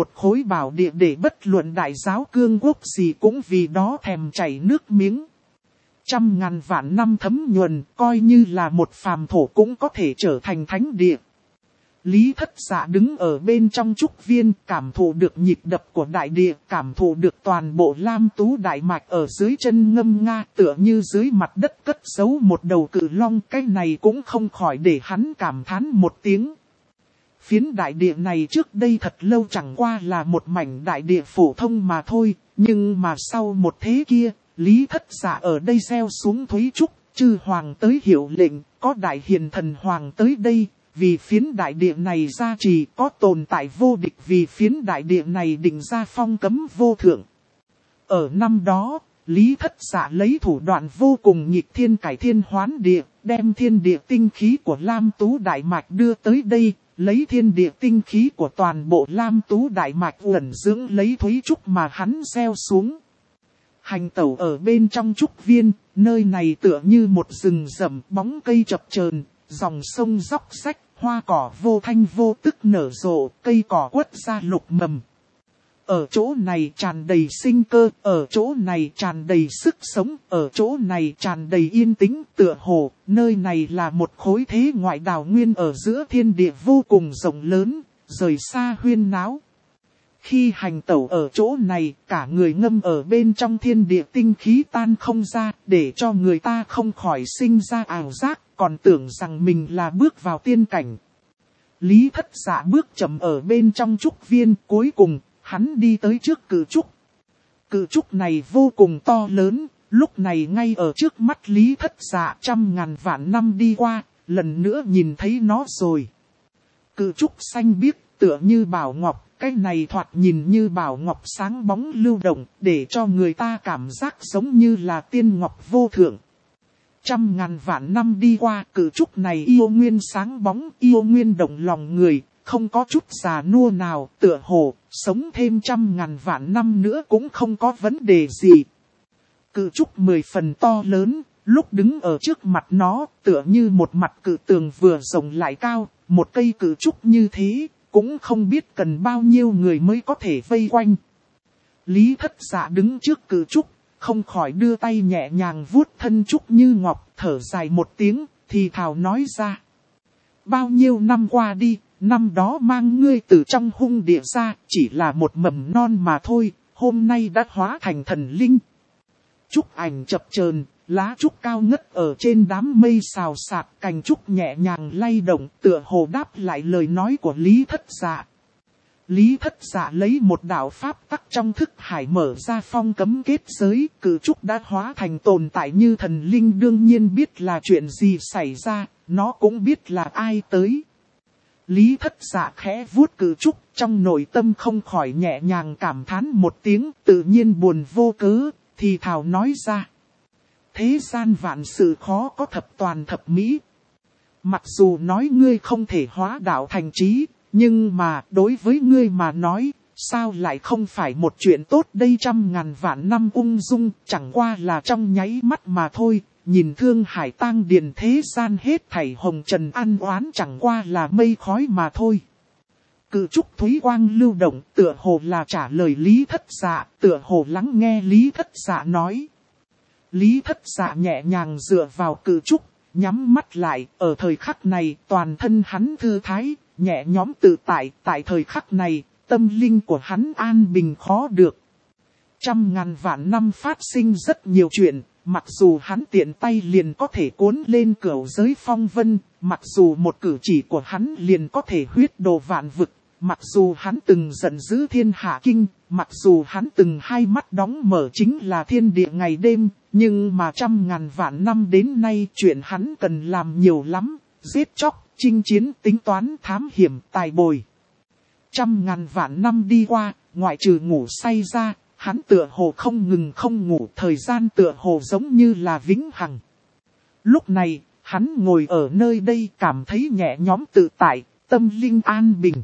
để bất luận đại giáo cương quốc gì cũng vì đó thèm chảy nước miếng. Trăm ngàn vạn năm thấm nhuần, coi như là một phàm thổ cũng có thể trở thành thánh địa. Lý Thất Dạ đứng ở bên trong trúc viên, cảm thụ được nhịp đập của đại địa, cảm thụ được toàn bộ lam tú đại mạch ở dưới chân ngâm nga, tựa như dưới mặt đất cất giấu một đầu cự long. Cái này cũng không khỏi để hắn cảm thán một tiếng. Phiến đại địa này trước đây thật lâu chẳng qua là một mảnh đại địa phổ thông mà thôi, nhưng mà sau một thế kia, Lý Thất Dạ ở đây gieo xuống thúy trúc, chư hoàng tới hiệu lệnh, có đại hiền thần hoàng tới đây, vì phiến đại địa này gia trì, có tồn tại vô địch vì phiến đại địa này định ra phong cấm vô thượng. Ở năm đó, Lý Thất Dạ lấy thủ đoạn vô cùng nghịch thiên cải thiên hoán địa, đem thiên địa tinh khí của Lam Tú Đại Mạch đưa tới đây, lấy thiên địa tinh khí của toàn bộ Lam Tú Đại Mạch ẩn dưỡng lấy thúy trúc mà hắn gieo xuống. Hành tẩu ở bên trong trúc viên, nơi này tựa như một rừng rậm, bóng cây chập chờn, dòng sông róc rách, hoa cỏ vô thanh vô tức nở rộ, cây cỏ quất ra lục mầm. Ở chỗ này tràn đầy sinh cơ, ở chỗ này tràn đầy sức sống, ở chỗ này tràn đầy yên tĩnh, tựa hồ, nơi này là một khối thế ngoại đảo nguyên ở giữa thiên địa vô cùng rộng lớn, rời xa huyên náo. Khi hành tẩu ở chỗ này, cả người ngâm ở bên trong thiên địa tinh khí tan không ra, để cho người ta không khỏi sinh ra ảo giác, còn tưởng rằng mình là bước vào tiên cảnh. Lý Thất Dạ bước chậm ở bên trong trúc viên, cuối cùng, hắn đi tới trước cự trúc. Cự trúc này vô cùng to lớn, lúc này ngay ở trước mắt Lý Thất Dạ, trăm ngàn vạn năm đi qua, lần nữa nhìn thấy nó rồi. Cự trúc xanh biếc, tựa như bảo ngọc. Cái này thoạt nhìn như bảo ngọc sáng bóng lưu động, để cho người ta cảm giác giống như là tiên ngọc vô thượng. Trăm ngàn vạn năm đi qua, cự trúc này yêu nguyên sáng bóng, yêu nguyên động lòng người, không có chút già nua nào, tựa hồ, sống thêm trăm ngàn vạn năm nữa cũng không có vấn đề gì. Cự trúc 10 phần to lớn, lúc đứng ở trước mặt nó, tựa như một mặt cự tường vừa rộng lại cao, một cây cự trúc như thế. Cũng không biết cần bao nhiêu người mới có thể vây quanh. Lý Thất Dạ đứng trước cự trúc, không khỏi đưa tay nhẹ nhàng vuốt thân trúc như ngọc, thở dài một tiếng, thì thào nói ra. Bao nhiêu năm qua đi, năm đó mang ngươi từ trong hung địa ra, chỉ là một mầm non mà thôi, hôm nay đã hóa thành thần linh. Trúc ảnh chập chờn, lá trúc cao ngất ở trên đám mây xào xạc, cành trúc nhẹ nhàng lay động, tựa hồ đáp lại lời nói của Lý Thất Dạ. Lý Thất Dạ lấy một đạo pháp tắc trong thức hải mở ra phong cấm kết giới, cự trúc đã hóa thành tồn tại như thần linh, đương nhiên biết là chuyện gì xảy ra, nó cũng biết là ai tới. Lý Thất Dạ khẽ vuốt cự trúc, trong nội tâm không khỏi nhẹ nhàng cảm thán một tiếng, tự nhiên buồn vô cớ, thì thào nói ra. Thế gian vạn sự khó có thập toàn thập mỹ. Mặc dù nói ngươi không thể hóa đạo thành trí, nhưng mà đối với ngươi mà nói, sao lại không phải một chuyện tốt đây? Trăm ngàn vạn năm ung dung, chẳng qua là trong nháy mắt mà thôi. Nhìn Thương Hải tang điền thế gian hết thảy hồng trần ăn oán, chẳng qua là mây khói mà thôi. Cự trúc thúy quang lưu động, tựa hồ là trả lời Lý Thất Dạ, tựa hồ lắng nghe Lý Thất Dạ nói. Lý Thất Dạ nhẹ nhàng dựa vào cự trúc, nhắm mắt lại, ở thời khắc này toàn thân hắn thư thái, nhẹ nhõm tự tại, tại thời khắc này, tâm linh của hắn an bình khó được. Trăm ngàn vạn năm phát sinh rất nhiều chuyện, mặc dù hắn tiện tay liền có thể cuốn lên cửu giới phong vân, mặc dù một cử chỉ của hắn liền có thể huyết đồ vạn vực, mặc dù hắn từng giận dữ thiên hạ kinh, mặc dù hắn từng hai mắt đóng mở chính là thiên địa ngày đêm, nhưng mà trăm ngàn vạn năm đến nay chuyện hắn cần làm nhiều lắm, giết chóc, chinh chiến, tính toán, thám hiểm, tài bồi. Trăm ngàn vạn năm đi qua, ngoại trừ ngủ say ra, hắn tựa hồ không ngừng không ngủ, thời gian tựa hồ giống như là vĩnh hằng. Lúc này, hắn ngồi ở nơi đây cảm thấy nhẹ nhõm tự tại, tâm linh an bình.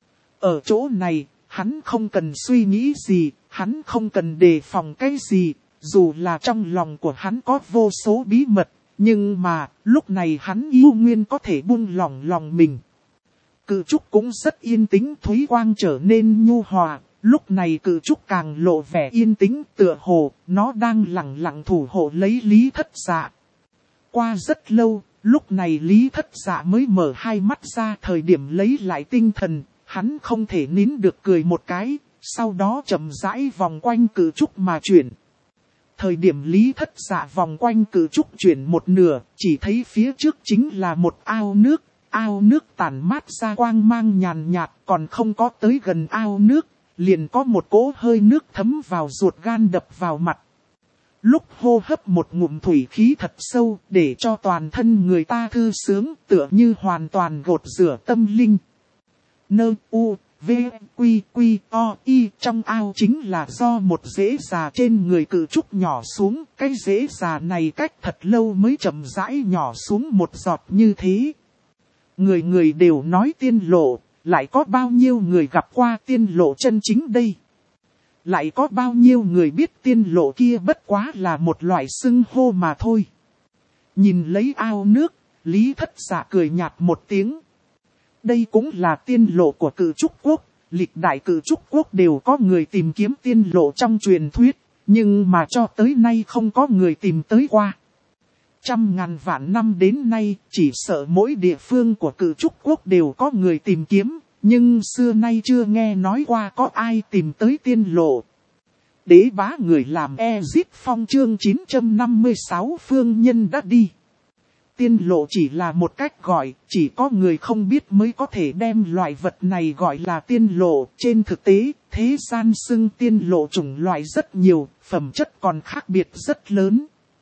Ở chỗ này, hắn không cần suy nghĩ gì, hắn không cần đề phòng cái gì, dù là trong lòng của hắn có vô số bí mật, nhưng mà, lúc này hắn yêu nguyên có thể buông lỏng lòng mình. Cự trúc cũng rất yên tĩnh, thúy quang trở nên nhu hòa, lúc này cự trúc càng lộ vẻ yên tĩnh tựa hồ, nó đang lặng lặng thủ hộ lấy Lý Thất Dạ. Qua rất lâu, lúc này Lý Thất Dạ mới mở hai mắt ra, thời điểm lấy lại tinh thần, hắn không thể nín được cười một cái, sau đó chậm rãi vòng quanh cự trúc mà chuyển. Thời điểm Lý Thất Dạ vòng quanh cự trúc chuyển một nửa, chỉ thấy phía trước chính là một ao nước tản mát ra quang mang nhàn nhạt, còn không có tới gần ao nước, liền có một cỗ hơi nước thấm vào ruột gan đập vào mặt. Lúc hô hấp một ngụm thủy khí thật sâu, để cho toàn thân người ta thư sướng, tựa như hoàn toàn gột rửa tâm linh. Nơ u, v, quy, quy, o, y, trong ao chính là do một rễ già trên người cự trúc nhỏ xuống, cái rễ già này cách thật lâu mới chậm rãi nhỏ xuống một giọt như thế. Người người đều nói tiên lộ, lại có bao nhiêu người gặp qua tiên lộ chân chính đây? Lại có bao nhiêu người biết tiên lộ kia bất quá là một loại xưng hô mà thôi. Nhìn lấy ao nước, Lý Thất Dạ cười nhạt một tiếng. Đây cũng là tiên lộ của cự trúc quốc, lịch đại cự trúc quốc đều có người tìm kiếm tiên lộ trong truyền thuyết, nhưng mà cho tới nay không có người tìm tới qua. Trăm ngàn vạn năm đến nay, chỉ sợ mỗi địa phương của cự trúc quốc đều có người tìm kiếm, nhưng xưa nay chưa nghe nói qua có ai tìm tới tiên lộ. Đế bá người làm Ezip Phong chương 956 phương nhân đã đi. Tiên lộ chỉ là một cách gọi, chỉ có người không biết mới có thể đem loại vật này gọi là tiên lộ. Trên thực tế, thế gian xưng tiên lộ chủng loại rất nhiều, phẩm chất còn khác biệt rất lớn.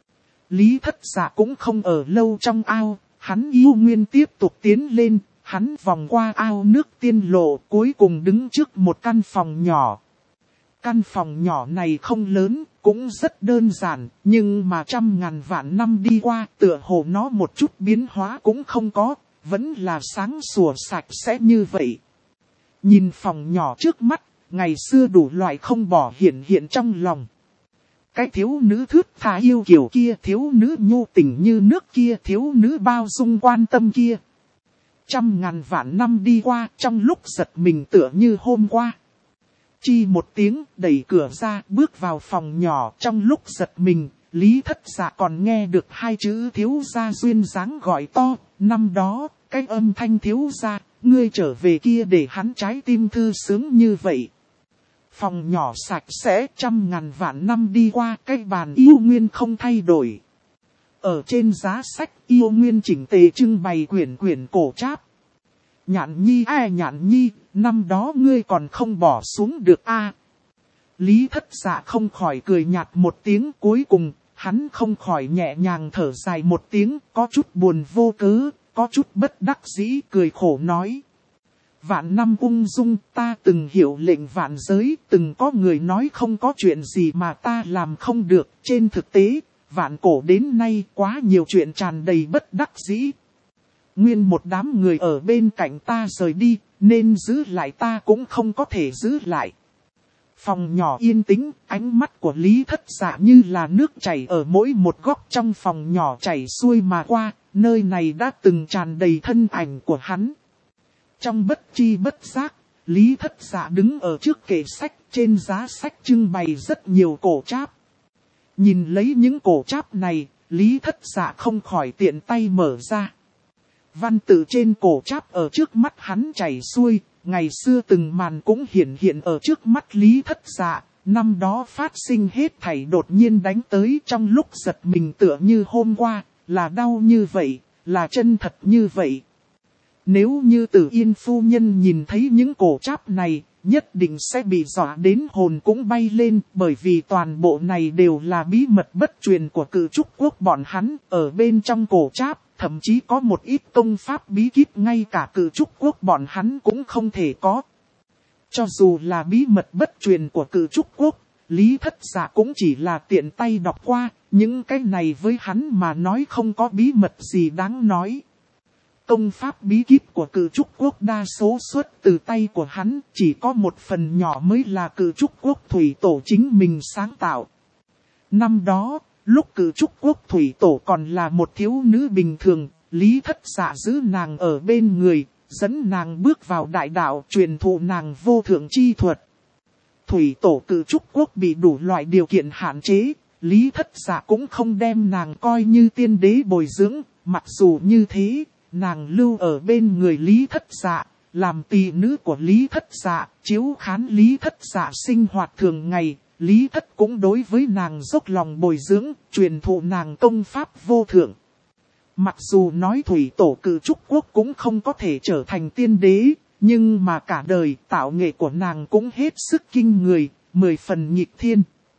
Lý Thất Dạ cũng không ở lâu trong ao, hắn yêu nguyên tiếp tục tiến lên, hắn vòng qua ao nước tiên lộ, cuối cùng đứng trước một căn phòng nhỏ. Căn phòng nhỏ này không lớn, cũng rất đơn giản, nhưng mà trăm ngàn vạn năm đi qua, tựa hồ nó một chút biến hóa cũng không có, vẫn là sáng sủa sạch sẽ như vậy. Nhìn phòng nhỏ trước mắt, ngày xưa đủ loại không bỏ hiện trong lòng. Cái thiếu nữ thướt tha yêu kiều kia, thiếu nữ nhu tình như nước kia, thiếu nữ bao dung quan tâm kia. Trăm ngàn vạn năm đi qua, trong lúc giật mình tựa như hôm qua. Chi một tiếng, đẩy cửa ra, bước vào phòng nhỏ, trong lúc giật mình, Lý Thất Dạ còn nghe được hai chữ thiếu gia duyên dáng gọi to, năm đó, cái âm thanh thiếu gia, ngươi trở về kia để hắn trái tim thư sướng như vậy. Phòng nhỏ sạch sẽ, trăm ngàn vạn năm đi qua, cái bàn yêu nguyên không thay đổi. Ở trên giá sách yêu nguyên chỉnh tề trưng bày quyển cổ tráp. Nhạn nhi nhạn nhi, năm đó ngươi còn không bỏ xuống được Lý Thất Dạ không khỏi cười nhạt một tiếng, cuối cùng, hắn không khỏi nhẹ nhàng thở dài một tiếng, có chút buồn vô cớ, có chút bất đắc dĩ cười khổ nói. Vạn năm ung dung, ta từng hiểu lệnh vạn giới, từng có người nói không có chuyện gì mà ta làm không được, trên thực tế, vạn cổ đến nay quá nhiều chuyện tràn đầy bất đắc dĩ. Nguyên một đám người ở bên cạnh ta rời đi, nên giữ lại ta cũng không có thể giữ lại. Phòng nhỏ yên tĩnh, ánh mắt của Lý Thất Dạ như là nước chảy ở mỗi một góc trong phòng nhỏ chảy xuôi mà qua, nơi này đã từng tràn đầy thân ảnh của hắn. Trong bất chi bất giác, Lý Thất Dạ đứng ở trước kệ sách, trên giá sách trưng bày rất nhiều cổ tráp. Nhìn lấy những cổ tráp này, Lý Thất Dạ không khỏi tiện tay mở ra. Văn tự trên cổ tráp ở trước mắt hắn chảy xuôi, ngày xưa từng màn cũng hiện ở trước mắt Lý Thất Dạ, năm đó phát sinh hết thảy đột nhiên đánh tới trong lúc giật mình tựa như hôm qua, là đau như vậy, là chân thật như vậy. Nếu như Tử Yên phu nhân nhìn thấy những cổ tráp này, nhất định sẽ bị dọa đến hồn cũng bay lên, bởi vì toàn bộ này đều là bí mật bất truyền của cự trúc quốc bọn hắn, ở bên trong cổ tráp, thậm chí có một ít công pháp bí kíp ngay cả cự trúc quốc bọn hắn cũng không thể có. Cho dù là bí mật bất truyền của cự trúc quốc, Lý Thất Dạ cũng chỉ là tiện tay đọc qua, những cái này với hắn mà nói không có bí mật gì đáng nói. Công pháp bí kíp của Cự Trúc Quốc đa số xuất từ tay của hắn, chỉ có một phần nhỏ mới là Cự Trúc Quốc Thủy Tổ chính mình sáng tạo. Năm đó, lúc Cự Trúc Quốc Thủy Tổ còn là một thiếu nữ bình thường, Lý Thất Dạ giữ nàng ở bên người, dẫn nàng bước vào đại đạo, truyền thụ nàng vô thượng chi thuật. Thủy Tổ Cự Trúc Quốc bị đủ loại điều kiện hạn chế, Lý Thất Dạ cũng không đem nàng coi như tiên đế bồi dưỡng, mặc dù như thế, nàng lưu ở bên người Lý Thất Dạ, làm tỳ nữ của Lý Thất Dạ, chiếu khán Lý Thất Dạ sinh hoạt thường ngày, Lý Thất cũng đối với nàng dốc lòng bồi dưỡng, truyền thụ nàng công pháp vô thượng. Mặc dù nói Thủy Tổ Cự Trúc Quốc cũng không có thể trở thành tiên đế, nhưng mà cả đời tạo nghệ của nàng cũng hết sức kinh người, 10 phần nghịch thiên.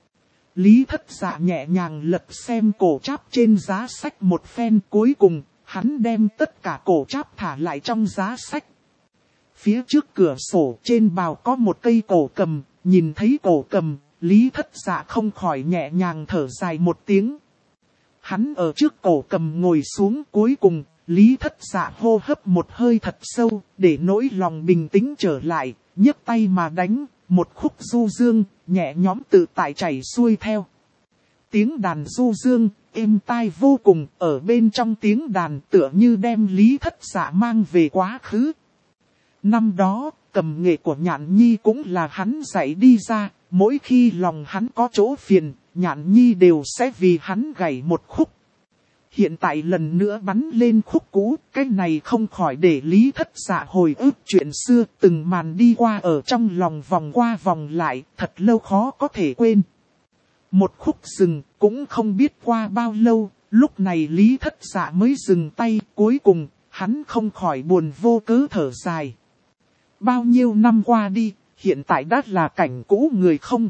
Lý Thất Dạ nhẹ nhàng lật xem cổ tráp trên giá sách một phen, cuối cùng, hắn đem tất cả cổ tráp thả lại trong giá sách. Phía trước cửa sổ trên bào có một cây cổ cầm, nhìn thấy cổ cầm, Lý Thất Dạ không khỏi nhẹ nhàng thở dài một tiếng. Hắn ở trước cổ cầm ngồi xuống, cuối cùng, Lý Thất Dạ hô hấp một hơi thật sâu, để nỗi lòng bình tĩnh trở lại, nhấc tay mà đánh, một khúc du dương, nhẹ nhõm tự tại chảy xuôi theo. Tiếng đàn du dương, êm tai vô cùng, ở bên trong tiếng đàn tựa như đem Lý Thất Dạ mang về quá khứ. Năm đó, cầm nghệ của Nhạn Nhi cũng là hắn dạy đi ra, mỗi khi lòng hắn có chỗ phiền, Nhạn Nhi đều sẽ vì hắn gảy một khúc. Hiện tại lần nữa bắn lên khúc cũ, cái này không khỏi để Lý Thất Dạ hồi ức chuyện xưa, từng màn đi qua ở trong lòng vòng qua vòng lại, thật lâu khó có thể quên. Một khúc dừng, cũng không biết qua bao lâu, lúc này Lý Thất Dạ mới dừng tay, cuối cùng, hắn không khỏi buồn vô cớ thở dài. Bao nhiêu năm qua đi, hiện tại đã là cảnh cũ người không.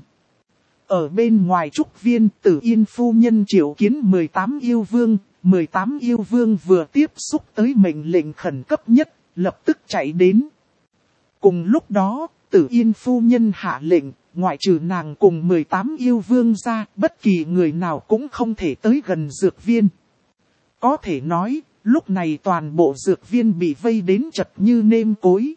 Ở bên ngoài trúc viên, Tử Yên phu nhân triệu kiến 18 yêu vương, 18 yêu vương vừa tiếp xúc tới mệnh lệnh khẩn cấp nhất, lập tức chạy đến. Cùng lúc đó, Tử Yên phu nhân hạ lệnh, ngoại trừ nàng cùng 18 yêu vương ra, bất kỳ người nào cũng không thể tới gần dược viên. Có thể nói, lúc này toàn bộ dược viên bị vây đến chật như nêm cối.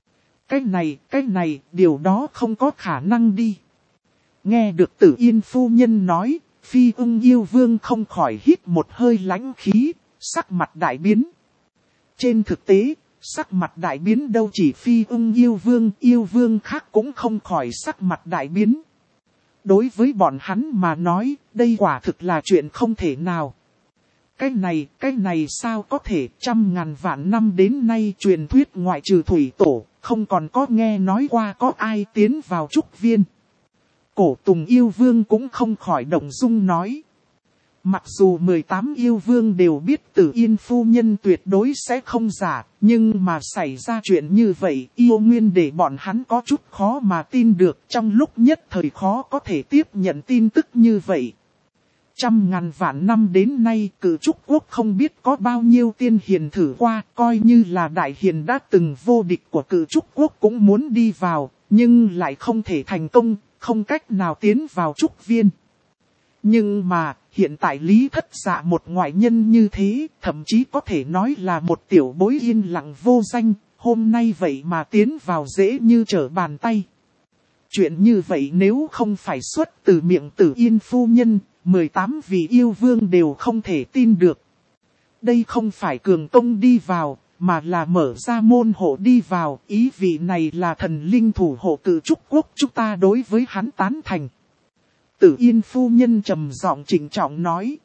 Cái này, điều đó không có khả năng đi. Nghe được Tử Yên phu nhân nói, Phi Ưng yêu vương không khỏi hít một hơi lãnh khí, sắc mặt đại biến. Trên thực tế, sắc mặt đại biến đâu chỉ Phi Ưng yêu vương khác cũng không khỏi sắc mặt đại biến. Đối với bọn hắn mà nói, đây quả thực là chuyện không thể nào. Cái này sao có thể, 100.000 vạn năm đến nay truyền thuyết ngoại trừ Thủy Tổ, không còn có nghe nói qua có ai tiến vào trúc viên. Cổ Tùng yêu vương cũng không khỏi động dung nói. Mặc dù 18 yêu vương đều biết Tử Yên phu nhân tuyệt đối sẽ không giả, nhưng mà xảy ra chuyện như vậy, yêu nguyên để bọn hắn có chút khó mà tin được, trong lúc nhất thời khó có thể tiếp nhận tin tức như vậy. 100.000 vạn năm đến nay, Cự Trúc Quốc không biết có bao nhiêu tiên hiền thử qua, coi như là đại hiền đã từng vô địch của Cự Trúc Quốc cũng muốn đi vào, nhưng lại không thể thành công, không cách nào tiến vào trúc viên. Nhưng mà, hiện tại Lý Thất Dạ một ngoại nhân như thế, thậm chí có thể nói là một tiểu bối yên lặng vô danh, hôm nay vậy mà tiến vào dễ như trở bàn tay. Chuyện như vậy nếu không phải xuất từ miệng Tử Yên phu nhân, 18 vị yêu vương đều không thể tin được. Đây không phải cường công đi vào, mà là mở ra môn hộ đi vào, ý vị này là thần linh thủ hộ Cự Trúc Quốc, chúng ta đối với hắn tán thành. Tử Yên phu nhân trầm giọng trịnh trọng nói.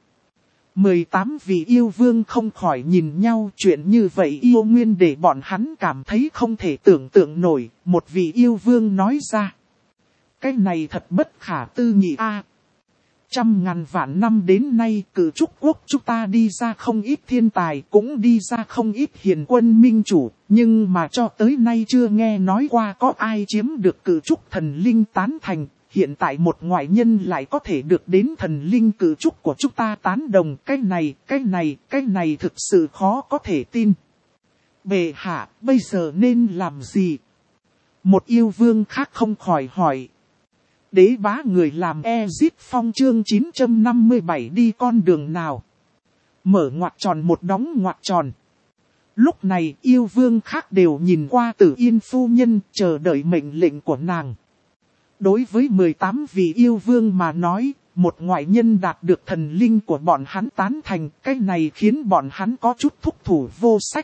18 vị yêu vương không khỏi nhìn nhau, chuyện như vậy yêu nguyên để bọn hắn cảm thấy không thể tưởng tượng nổi, một vị yêu vương nói ra. Cái này thật bất khả tư nghị a. 100.000 vạn năm đến nay, Cự Trúc Quốc chúng ta đi ra không ít thiên tài, cũng đi ra không ít hiền quân minh chủ, nhưng mà cho tới nay chưa nghe nói qua có ai chiếm được Cự Trúc thần linh tán thành, hiện tại một ngoại nhân lại có thể được đến thần linh Cự Trúc của chúng ta tán đồng, cái này thực sự khó có thể tin. Bệ hạ, bây giờ nên làm gì? Một yêu vương khác không khỏi hỏi. Đế bá người làm Ezit Phong chương 957 đi con đường nào. Mở ngoặc tròn một đóng ngoặc tròn. Lúc này yêu vương khác đều nhìn qua Tử Yên phu nhân chờ đợi mệnh lệnh của nàng. Đối với 18 vị yêu vương mà nói, một ngoại nhân đạt được thần linh của bọn hắn tán thành, cái này khiến bọn hắn có chút thúc thủ vô sách.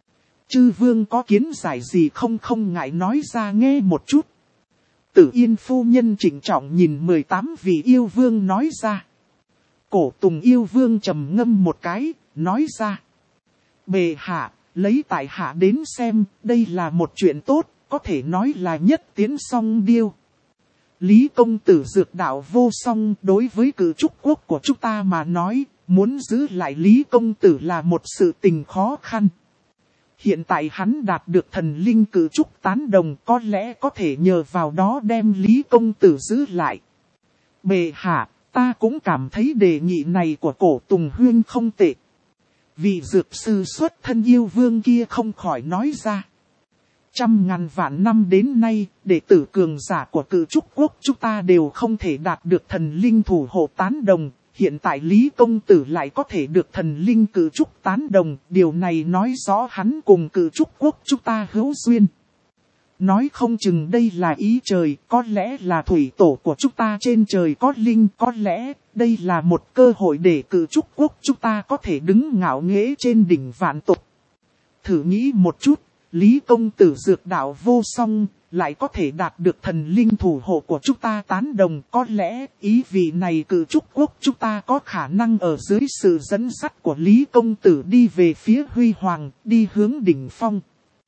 Chư vương có kiến giải gì không ngại nói ra nghe một chút. Tử Yên phu nhân trịnh trọng nhìn 18 vị yêu vương nói ra. Cổ Tùng yêu vương trầm ngâm một cái, nói ra. Bệ hạ, lấy tại hạ đến xem, đây là một chuyện tốt, có thể nói là nhất tiến song điêu. Lý công tử dược đạo vô song, đối với cử trúc quốc của chúng ta mà nói, muốn giữ lại Lý công tử là một sự tình khó khăn. Hiện tại hắn đạt được thần linh cử trúc tán đồng, có lẽ có thể nhờ vào đó đem Lý công tử giữ lại. Bệ hạ, ta cũng cảm thấy đề nghị này của Cổ Tùng huyên không tệ. Vị dược sư xuất thân yêu vương kia không khỏi nói ra. Trăm ngàn vạn năm đến nay, đệ tử cường giả của cử trúc quốc chúng ta đều không thể đạt được thần linh thủ hộ tán đồng. Hiện tại Lý công tử lại có thể được thần linh cử trúc tán đồng. Điều này nói rõ hắn cùng cử trúc quốc chúng ta hữu duyên. Nói không chừng đây là ý trời, có lẽ là thủy tổ của chúng ta trên trời có linh, có lẽ đây là một cơ hội để cử trúc quốc chúng ta có thể đứng ngạo nghễ trên đỉnh vạn tộc. Thử nghĩ một chút, Lý công tử dược đạo vô song, lại có thể đạt được thần linh thủ hộ của chúng ta tán đồng, có lẽ ý vị này cử trúc quốc chúng ta có khả năng ở dưới sự dẫn dắt của Lý công tử đi về phía huy hoàng, đi hướng đỉnh phong.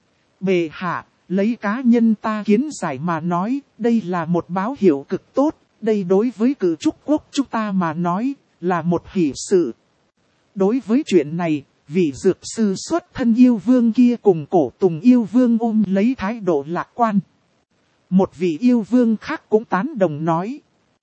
Bệ hạ, lấy cá nhân ta kiến giải mà nói, đây là một báo hiệu cực tốt, đây đối với cử trúc quốc chúng ta mà nói, là một hỷ sự. Đối với chuyện này, vị dược sư xuất thân yêu vương kia cùng Cổ Tùng yêu vương ôm lấy thái độ lạc quan. Một vị yêu vương khác cũng tán đồng nói.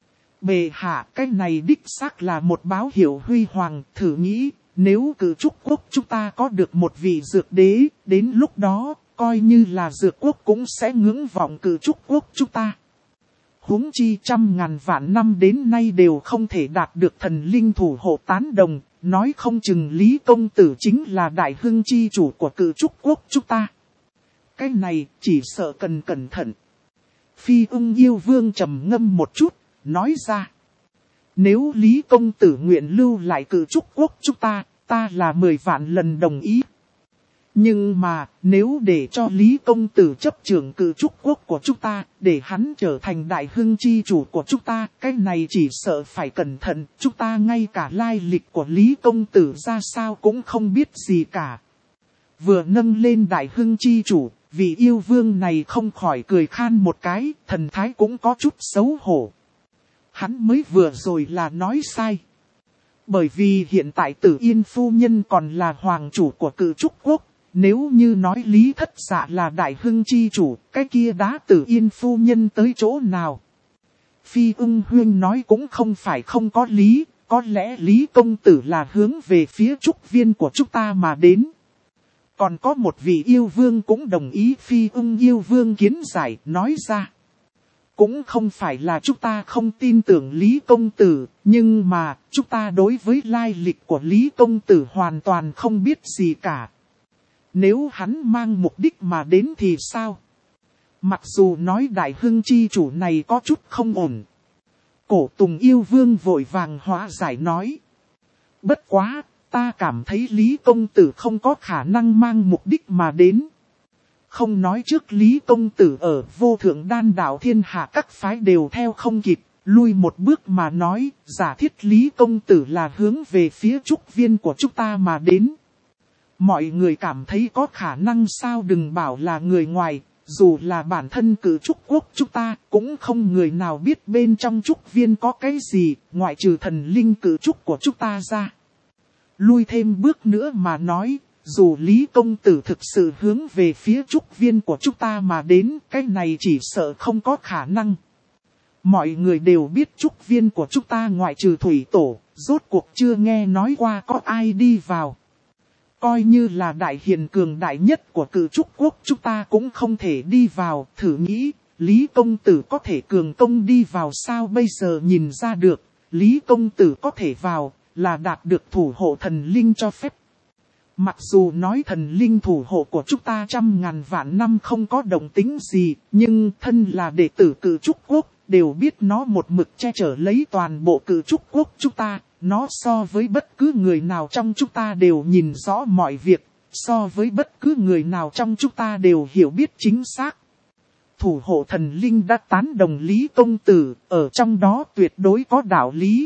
Bệ hạ, cái này đích xác là một báo hiệu huy hoàng, thử nghĩ, nếu cử trúc quốc chúng ta có được một vị dược đế, đến lúc đó, coi như là dược quốc cũng sẽ ngưỡng vọng cử trúc quốc chúng ta. Huống chi trăm ngàn vạn năm đến nay đều không thể đạt được thần linh thủ hộ tán đồng, nói không chừng Lý công tử chính là đại hưng chi chủ của cử trúc quốc chúng ta. Cái này chỉ sợ cần cẩn thận. Phi Ưng yêu vương trầm ngâm một chút, nói ra. Nếu Lý công tử nguyện lưu lại cử trúc quốc chúng ta là 10 vạn lần đồng ý. Nhưng mà, nếu để cho Lý công tử chấp trưởng cử trúc quốc của chúng ta, để hắn trở thành đại hưng chi chủ của chúng ta, cái này chỉ sợ phải cẩn thận, chúng ta ngay cả lai lịch của Lý công tử ra sao cũng không biết gì cả. Vừa nâng lên đại hưng chi chủ, vị yêu vương này không khỏi cười khan một cái, thần thái cũng có chút xấu hổ. Hắn mới vừa rồi là nói sai. Bởi vì hiện tại Tử Yên phu nhân còn là hoàng chủ của cử trúc quốc. Nếu như nói Lý thất dạ là đại hưng chi chủ, cái kia đá Tử Yên phu nhân tới chỗ nào? Phi Ưng huyên nói cũng không phải không có lý, có lẽ Lý công tử là hướng về phía trúc viên của chúng ta mà đến. Còn có một vị yêu vương cũng đồng ý Phi Ưng yêu vương kiến giải, nói ra. Cũng không phải là chúng ta không tin tưởng Lý công tử, nhưng mà chúng ta đối với lai lịch của Lý công tử hoàn toàn không biết gì cả. Nếu hắn mang mục đích mà đến thì sao? Mặc dù nói đại hưng chi chủ này có chút không ổn. Cổ Tùng yêu vương vội vàng hóa giải nói. Bất quá, ta cảm thấy Lý công tử không có khả năng mang mục đích mà đến. Không nói trước Lý công tử ở vô thượng đan đạo thiên hạ các phái đều theo không kịp. Lui một bước mà nói, giả thiết Lý công tử là hướng về phía trúc viên của chúng ta mà đến. Mọi người cảm thấy có khả năng sao, đừng bảo là người ngoài, dù là bản thân cử trúc quốc chúng ta, cũng không người nào biết bên trong trúc viên có cái gì, ngoại trừ thần linh cử trúc của chúng ta ra. Lui thêm bước nữa mà nói, dù Lý công tử thực sự hướng về phía trúc viên của chúng ta mà đến, cái này chỉ sợ không có khả năng. Mọi người đều biết trúc viên của chúng ta ngoại trừ thủy tổ, rốt cuộc chưa nghe nói qua có ai đi vào. Coi như là đại hiền cường đại nhất của cử trúc quốc chúng ta cũng không thể đi vào, thử nghĩ, Lý công tử có thể cường công đi vào sao bây giờ nhìn ra được, Lý công tử có thể vào, là đạt được thủ hộ thần linh cho phép. Mặc dù nói thần linh thủ hộ của chúng ta 100.000 vạn năm không có động tính gì, nhưng thân là đệ tử Cự Trúc Quốc, đều biết nó một mực che chở lấy toàn bộ Cự Trúc Quốc chúng ta, nó so với bất cứ người nào trong chúng ta đều nhìn rõ mọi việc, so với bất cứ người nào trong chúng ta đều hiểu biết chính xác. Thủ hộ thần linh đã tán đồng Lý công tử, ở trong đó tuyệt đối có đạo lý.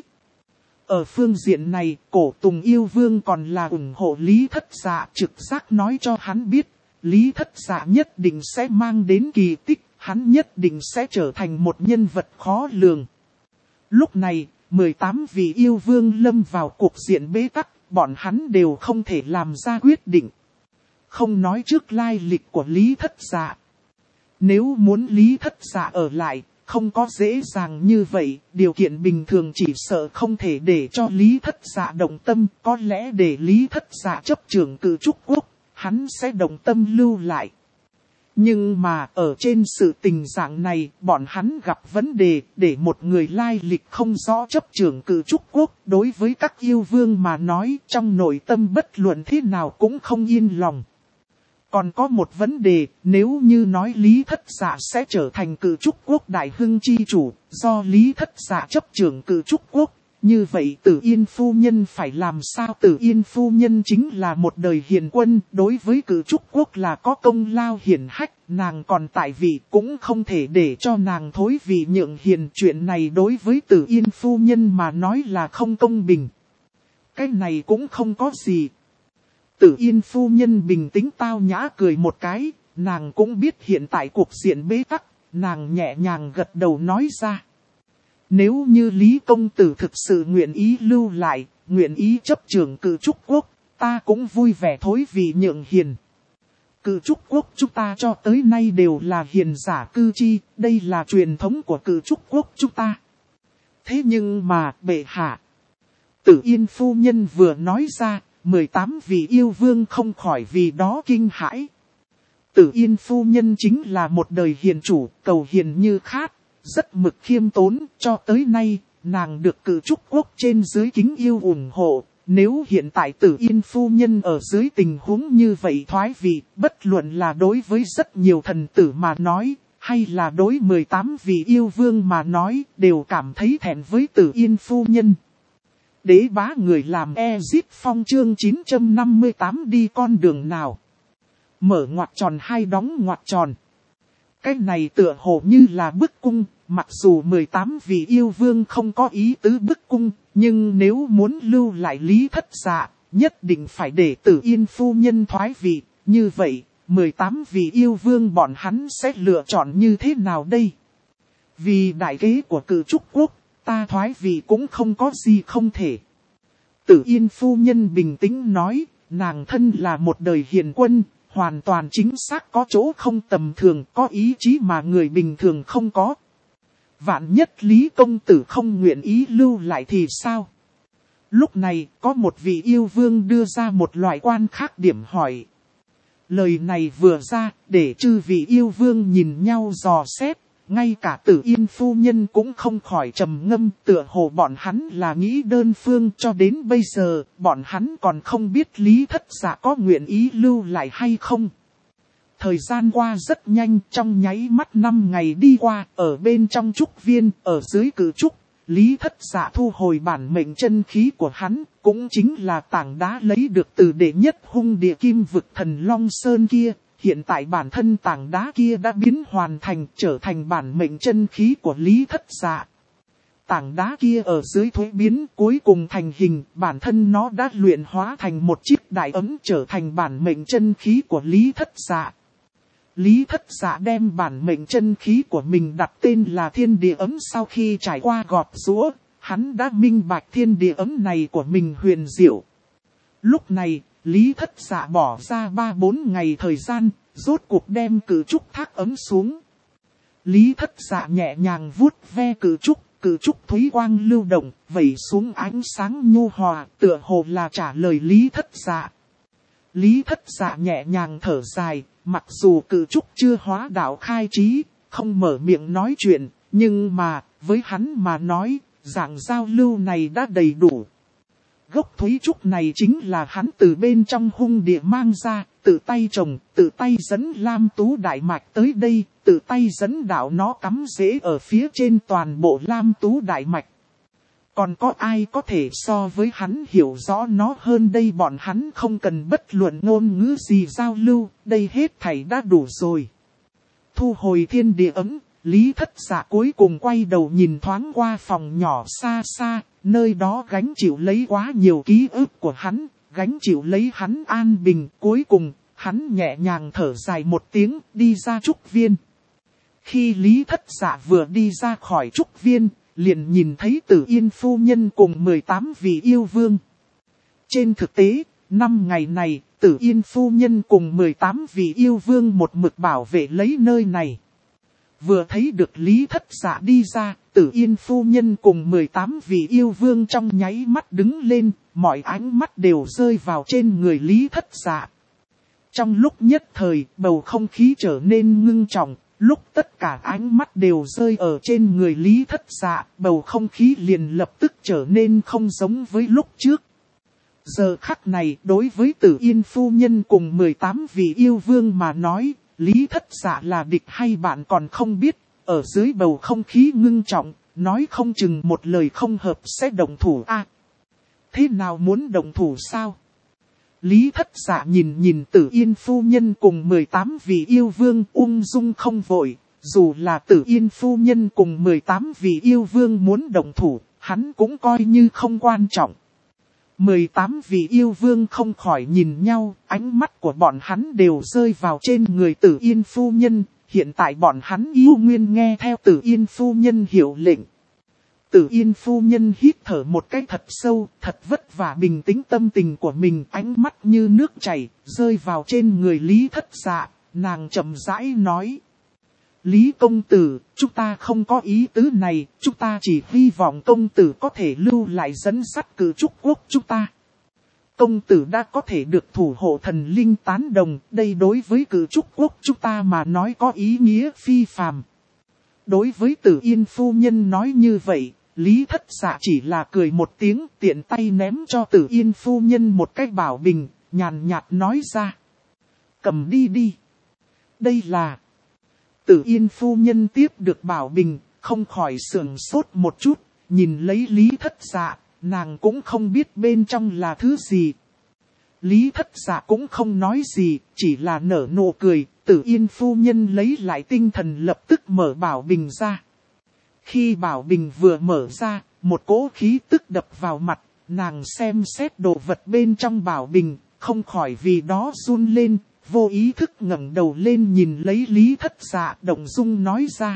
Ở phương diện này, Cổ Tùng Yêu Vương còn là ủng hộ Lý Thất Dạ, trực giác nói cho hắn biết, Lý Thất Dạ nhất định sẽ mang đến kỳ tích, hắn nhất định sẽ trở thành một nhân vật khó lường. Lúc này, 18 vị yêu vương lâm vào cuộc diện bế tắc, bọn hắn đều không thể làm ra quyết định. Không nói trước lai lịch của Lý Thất Dạ. Nếu muốn Lý Thất Dạ ở lại, không có dễ dàng như vậy, điều kiện bình thường chỉ sợ không thể để cho Lý Thất Dạ động tâm, có lẽ để Lý Thất Dạ chấp trưởng Cự Trúc Quốc, hắn sẽ động tâm lưu lại. Nhưng mà ở trên sự tình dạng này, bọn hắn gặp vấn đề, để một người lai lịch không rõ chấp trưởng Cự Trúc Quốc, đối với các yêu vương mà nói, trong nội tâm bất luận thế nào cũng không yên lòng. Còn có một vấn đề, nếu như nói Lý Thất Dạ sẽ trở thành Cự Trúc Quốc đại hưng chi chủ, do Lý Thất Dạ chấp trưởng Cự Trúc Quốc, như vậy Tử Yên phu nhân phải làm sao? Tử Yên phu nhân chính là một đời hiền quân, đối với Cự Trúc Quốc là có công lao hiển hách, nàng còn tại vị cũng không thể để cho nàng thối vị nhượng hiền. Chuyện này đối với Tử Yên phu nhân mà nói là không công bình. Cái này cũng không có gì. Tử Yên phu nhân bình tĩnh tao nhã cười một cái, nàng cũng biết hiện tại cuộc diện bế tắc, nàng nhẹ nhàng gật đầu nói ra. Nếu như Lý công tử thực sự nguyện ý lưu lại, nguyện ý chấp trưởng Cự Trúc Quốc, ta cũng vui vẻ thối vì nhượng hiền. Cự Trúc Quốc chúng ta cho tới nay đều là hiền giả cư chi, đây là truyền thống của Cự Trúc Quốc chúng ta. Thế nhưng mà, bệ hạ, Tử Yên phu nhân vừa nói ra, 18 vị yêu vương không khỏi vì đó kinh hãi. Tử Yên phu nhân chính là một đời hiền chủ, cầu hiền như khát, rất mực khiêm tốn, cho tới nay, nàng được Cự Trúc Quốc trên dưới kính yêu ủng hộ. Nếu hiện tại Tử Yên phu nhân ở dưới tình huống như vậy thoái vị, bất luận là đối với rất nhiều thần tử mà nói, hay là đối 18 vị yêu vương mà nói, đều cảm thấy thẹn với Tử Yên phu nhân. Đế bá người làm Ezip Phong chương 958 đi con đường nào? Mở ngoặc tròn hay đóng ngoặc tròn? Cái này tựa hồ như là bức cung, mặc dù 18 vị yêu vương không có ý tứ bức cung, nhưng nếu muốn lưu lại Lý Thất Dạ, nhất định phải để Tử Yên phu nhân thoái vị. Như vậy, 18 vị yêu vương bọn hắn sẽ lựa chọn như thế nào đây? Vì đại kế của Cự Trúc Quốc, ta thoái vị cũng không có gì không thể. Tử Yên phu nhân bình tĩnh nói, nàng thân là một đời hiền quân, hoàn toàn chính xác có chỗ không tầm thường, có ý chí mà người bình thường không có. Vạn nhất Lý công tử không nguyện ý lưu lại thì sao? Lúc này, có một vị yêu vương đưa ra một loại quan khác điểm hỏi. Lời này vừa ra, để chư vị yêu vương nhìn nhau dò xét. Ngay cả Tử Yên phu nhân cũng không khỏi trầm ngâm, tựa hồ bọn hắn là nghĩ đơn phương. Cho đến bây giờ, bọn hắn còn không biết Lý Thất Dạ có nguyện ý lưu lại hay không. Thời gian qua rất nhanh, trong nháy mắt 5 ngày đi qua, ở bên trong trúc viên, ở dưới Cự Trúc, Lý Thất Dạ thu hồi bản mệnh chân khí của hắn, cũng chính là tảng đá lấy được từ đệ nhất hung địa kim vực thần Long Sơn kia. Hiện tại bản thân tảng đá kia đã biến hoàn thành, trở thành bản mệnh chân khí của Lý Thất Dạ. Tảng đá kia ở dưới thuế biến cuối cùng thành hình, bản thân nó đã luyện hóa thành một chiếc đại ấm trở thành bản mệnh chân khí của Lý Thất Dạ. Lý Thất Dạ đem bản mệnh chân khí của mình đặt tên là Thiên Địa Ấm. Sau khi trải qua gọt giũa, hắn đã minh bạch Thiên Địa Ấm này của mình huyền diệu. Lúc này, Lý Thất Dạ bỏ ra 3-4 ngày thời gian, rốt cuộc đem Cự Trúc thác ấm xuống. Lý Thất Dạ nhẹ nhàng vuốt ve Cự Trúc thúy quang lưu động, vẩy xuống ánh sáng nhu hòa, tựa hồ là trả lời Lý Thất Dạ. Lý Thất Dạ nhẹ nhàng thở dài, mặc dù Cự Trúc chưa hóa đạo khai trí, không mở miệng nói chuyện, nhưng mà, với hắn mà nói, dạng giao lưu này đã đầy đủ. Gốc Thúy Trúc này chính là hắn từ bên trong hung địa mang ra, tự tay trồng, tự tay dẫn Lam Tú Đại Mạch tới đây, tự tay dẫn đạo nó cắm rễ ở phía trên toàn bộ Lam Tú Đại Mạch. Còn có ai có thể so với hắn hiểu rõ nó hơn đây, bọn hắn không cần bất luận ngôn ngữ gì giao lưu, đây hết thảy đã đủ rồi. Thu hồi thiên địa ấm, Lý Thất Dạ cuối cùng quay đầu nhìn thoáng qua phòng nhỏ xa xa, nơi đó gánh chịu lấy quá nhiều ký ức của hắn, gánh chịu lấy hắn an bình. Cuối cùng, hắn nhẹ nhàng thở dài một tiếng, đi ra trúc viên. Khi Lý Thất Dạ vừa đi ra khỏi trúc viên, liền nhìn thấy Tử Yên phu nhân cùng 18 vị yêu vương. Trên thực tế, 5 ngày này, Tử Yên phu nhân cùng 18 vị yêu vương một mực bảo vệ lấy nơi này. Vừa thấy được Lý Thất Dạ đi ra, Tử Yên phu nhân cùng 18 vị yêu vương trong nháy mắt đứng lên, mọi ánh mắt đều rơi vào trên người Lý Thất Dạ. Trong lúc nhất thời, bầu không khí trở nên ngưng trọng, lúc tất cả ánh mắt đều rơi ở trên người Lý Thất Dạ, bầu không khí liền lập tức trở nên không giống với lúc trước. Giờ khắc này, đối với Tử Yên phu nhân cùng 18 vị yêu vương mà nói, Lý Thất Dạ là địch hay bạn còn không biết, ở dưới bầu không khí ngưng trọng, nói không chừng một lời không hợp sẽ động thủ a. Thế nào muốn động thủ sao? Lý Thất Dạ nhìn Tử Yên phu nhân cùng 18 vị yêu vương ung dung không vội, dù là Tử Yên phu nhân cùng 18 vị yêu vương muốn động thủ, hắn cũng coi như không quan trọng. 18 vị yêu vương không khỏi nhìn nhau, ánh mắt của bọn hắn đều rơi vào trên người Tử Yên phu nhân, hiện tại bọn hắn yêu nguyên nghe theo Tử Yên phu nhân hiệu lệnh. Tử Yên phu nhân hít thở một cái thật sâu, thật vất vả bình tĩnh tâm tình của mình, ánh mắt như nước chảy, rơi vào trên người Lý Thất Dạ, nàng chậm rãi nói. Lý công tử, chúng ta không có ý tứ này, chúng ta chỉ hy vọng công tử có thể lưu lại dẫn dắt Cử Trúc Quốc chúng ta. Công tử đã có thể được thủ hộ thần linh tán đồng, đây đối với Cử Trúc Quốc chúng ta mà nói có ý nghĩa phi phàm. Đối với Tử Yên phu nhân nói như vậy, Lý Thất Dạ chỉ là cười một tiếng, tiện tay ném cho Tử Yên phu nhân một cái bảo bình, nhàn nhạt nói ra. Cầm đi đi. Đây là... Tử Yên phu nhân tiếp được bảo bình, không khỏi sửng sốt một chút, nhìn lấy Lý Thất Dạ, nàng cũng không biết bên trong là thứ gì. Lý Thất Dạ cũng không nói gì, chỉ là nở nụ cười, Tử Yên phu nhân lấy lại tinh thần lập tức mở bảo bình ra. Khi bảo bình vừa mở ra, một cỗ khí tức đập vào mặt, nàng xem xét đồ vật bên trong bảo bình, không khỏi vì đó run lên. Vô ý thức ngẩng đầu lên nhìn lấy Lý Thất Dạ, động dung nói ra.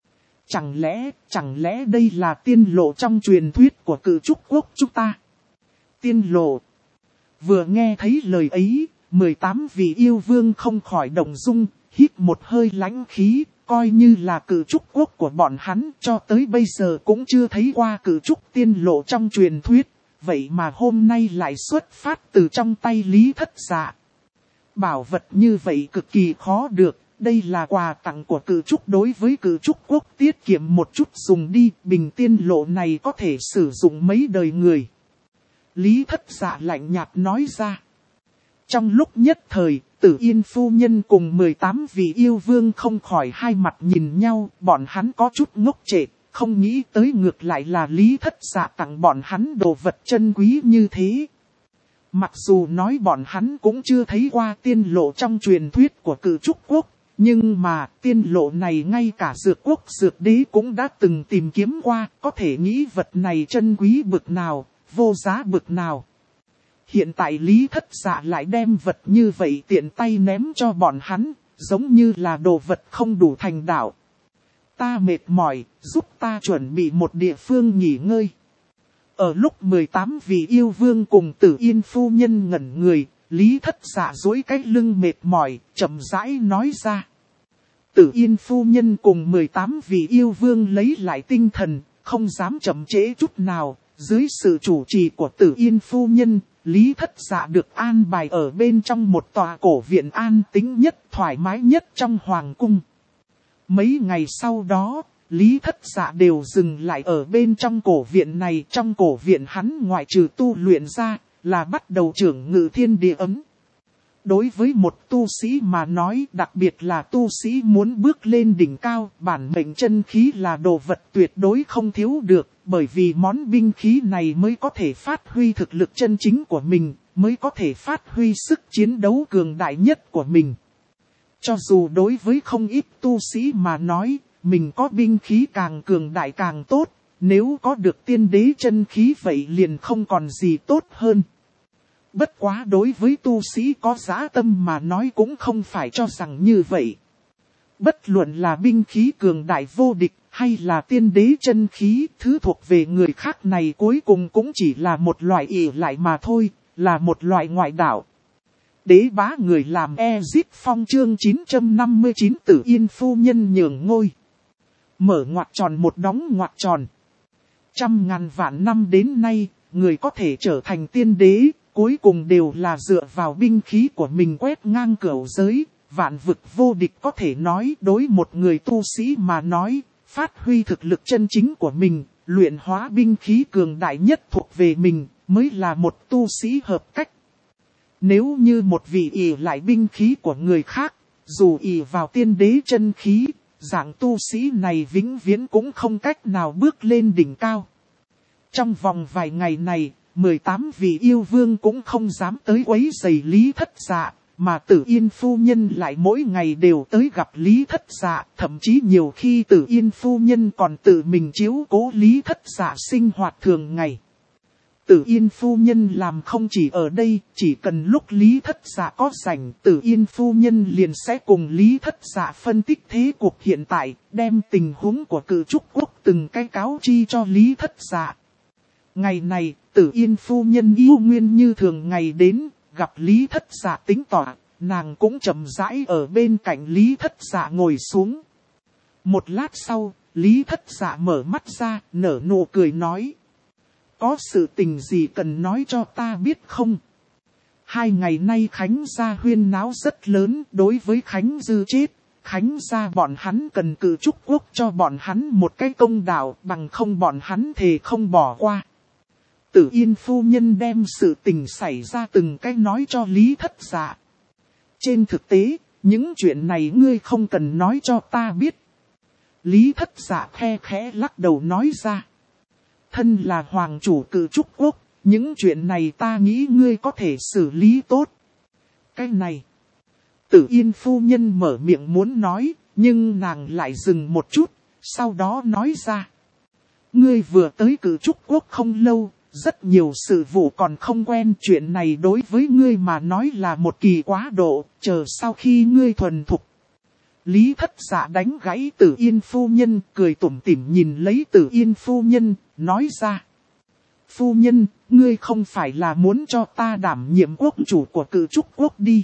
Chẳng lẽ đây là tiên lộ trong truyền thuyết của Cử Trúc Quốc chúng ta? Tiên lộ. Vừa nghe thấy lời ấy, 18 vị yêu vương không khỏi động dung, hít một hơi lãnh khí, coi như là Cử Trúc Quốc của bọn hắn cho tới bây giờ cũng chưa thấy qua Cử Trúc tiên lộ trong truyền thuyết, vậy mà hôm nay lại xuất phát từ trong tay Lý Thất Dạ. Bảo vật như vậy cực kỳ khó được, đây là quà tặng của Cử Trúc đối với Cử Trúc Quốc, tiết kiệm một chút dùng đi, bình tiên lộ này có thể sử dụng mấy đời người. Lý Thất Dạ lạnh nhạt nói ra. Trong lúc nhất thời, Tử Yên phu nhân cùng 18 vị yêu vương không khỏi hai mặt nhìn nhau, bọn hắn có chút ngốc trệ, không nghĩ tới ngược lại là Lý Thất Dạ tặng bọn hắn đồ vật chân quý như thế. Mặc dù nói bọn hắn cũng chưa thấy qua tiên lộ trong truyền thuyết của Cử Trúc Quốc, nhưng mà tiên lộ này ngay cả Dược Quốc Dược Đế cũng đã từng tìm kiếm qua, có thể nghĩ vật này chân quý bực nào, vô giá bực nào. Hiện tại Lý Thất Dạ lại đem vật như vậy tiện tay ném cho bọn hắn, giống như là đồ vật không đủ thành đạo. Ta mệt mỏi, giúp ta chuẩn bị một địa phương nghỉ ngơi. Ở lúc 18 vị yêu vương cùng Tử Yên phu nhân ngẩn người, Lý Thất Dạ duỗi cái lưng mệt mỏi, chậm rãi nói ra. Tử Yên phu nhân cùng 18 vị yêu vương lấy lại tinh thần, không dám chậm trễ chút nào, dưới sự chủ trì của Tử Yên phu nhân, Lý Thất Dạ được an bài ở bên trong một tòa cổ viện an tĩnh nhất, thoải mái nhất trong hoàng cung. Mấy ngày sau đó, Lý Thất Dạ đều dừng lại ở bên trong cổ viện này. Trong cổ viện hắn ngoại trừ tu luyện ra, là bắt đầu trưởng ngự thiên địa ấm. Đối với một tu sĩ mà nói, đặc biệt là tu sĩ muốn bước lên đỉnh cao, bản mệnh chân khí là đồ vật tuyệt đối không thiếu được, bởi vì món binh khí này mới có thể phát huy thực lực chân chính của mình, mới có thể phát huy sức chiến đấu cường đại nhất của mình. Cho dù đối với không ít tu sĩ mà nói, mình có binh khí càng cường đại càng tốt, nếu có được tiên đế chân khí vậy liền không còn gì tốt hơn. Bất quá đối với tu sĩ có dã tâm mà nói cũng không phải cho rằng như vậy. Bất luận là binh khí cường đại vô địch hay là tiên đế chân khí, thứ thuộc về người khác này cuối cùng cũng chỉ là một loại ỷ lại mà thôi, là một loại ngoại đạo. Đế bá người làm Ezit Phong chương 959 Tử Yên phu nhân nhường ngôi. Mở ngoặc tròn một đóng ngoặc tròn. Trăm ngàn vạn năm đến nay, người có thể trở thành tiên đế, cuối cùng đều là dựa vào binh khí của mình quét ngang cửu giới, vạn vực vô địch có thể nói đối một người tu sĩ mà nói, phát huy thực lực chân chính của mình, luyện hóa binh khí cường đại nhất thuộc về mình, mới là một tu sĩ hợp cách. Nếu như một vị ỷ lại binh khí của người khác, dù ỷ vào tiên đế chân khí, dạng tu sĩ này vĩnh viễn cũng không cách nào bước lên đỉnh cao. Trong vòng vài ngày này, 18 vị yêu vương cũng không dám tới quấy rầy Lý Thất Dạ, mà Tử Yên phu nhân lại mỗi ngày đều tới gặp Lý Thất Dạ, thậm chí nhiều khi Tử Yên phu nhân còn tự mình chiếu cố Lý Thất Dạ sinh hoạt thường ngày. Tử Yên phu nhân làm không chỉ ở đây, chỉ cần lúc Lý Thất Dạ có rảnh, Tử Yên phu nhân liền sẽ cùng Lý Thất Dạ phân tích thế cuộc hiện tại, đem tình huống của Cự Trúc Quốc từng cái cáo chi cho Lý Thất Dạ. Ngày này, Tử Yên phu nhân yêu nguyên như thường ngày đến, gặp Lý Thất Dạ tính tọa, nàng cũng chậm rãi ở bên cạnh Lý Thất Dạ ngồi xuống. Một lát sau, Lý Thất Dạ mở mắt ra, nở nụ cười nói. Có sự tình gì cần nói cho ta biết không? 2 ngày nay Khánh gia huyên náo rất lớn, đối với Khánh Dư chết, Khánh gia bọn hắn cần Cự Trúc Quốc cho bọn hắn một cái công đạo, bằng không bọn hắn thề không bỏ qua. Tử Yên phu nhân đem sự tình xảy ra từng cái nói cho Lý Thất Dạ. Trên thực tế, những chuyện này ngươi không cần nói cho ta biết. Lý Thất Dạ khe khẽ lắc đầu nói ra. Thân là hoàng chủ Cự Trúc Quốc, những chuyện này ta nghĩ ngươi có thể xử lý tốt. Cái này, Tử Yên phu nhân mở miệng muốn nói, nhưng nàng lại dừng một chút, sau đó nói ra. Ngươi vừa tới Cự Trúc Quốc không lâu, rất nhiều sự vụ còn không quen, chuyện này đối với ngươi mà nói là một kỳ quá độ, chờ sau khi ngươi thuần thục. Lý Thất Dạ đánh gãy Tử Yên phu nhân, cười tủm tỉm nhìn lấy Tử Yên phu nhân, nói ra. Phu nhân, ngươi không phải là muốn cho ta đảm nhiệm quốc chủ của Cự Trúc Quốc đi.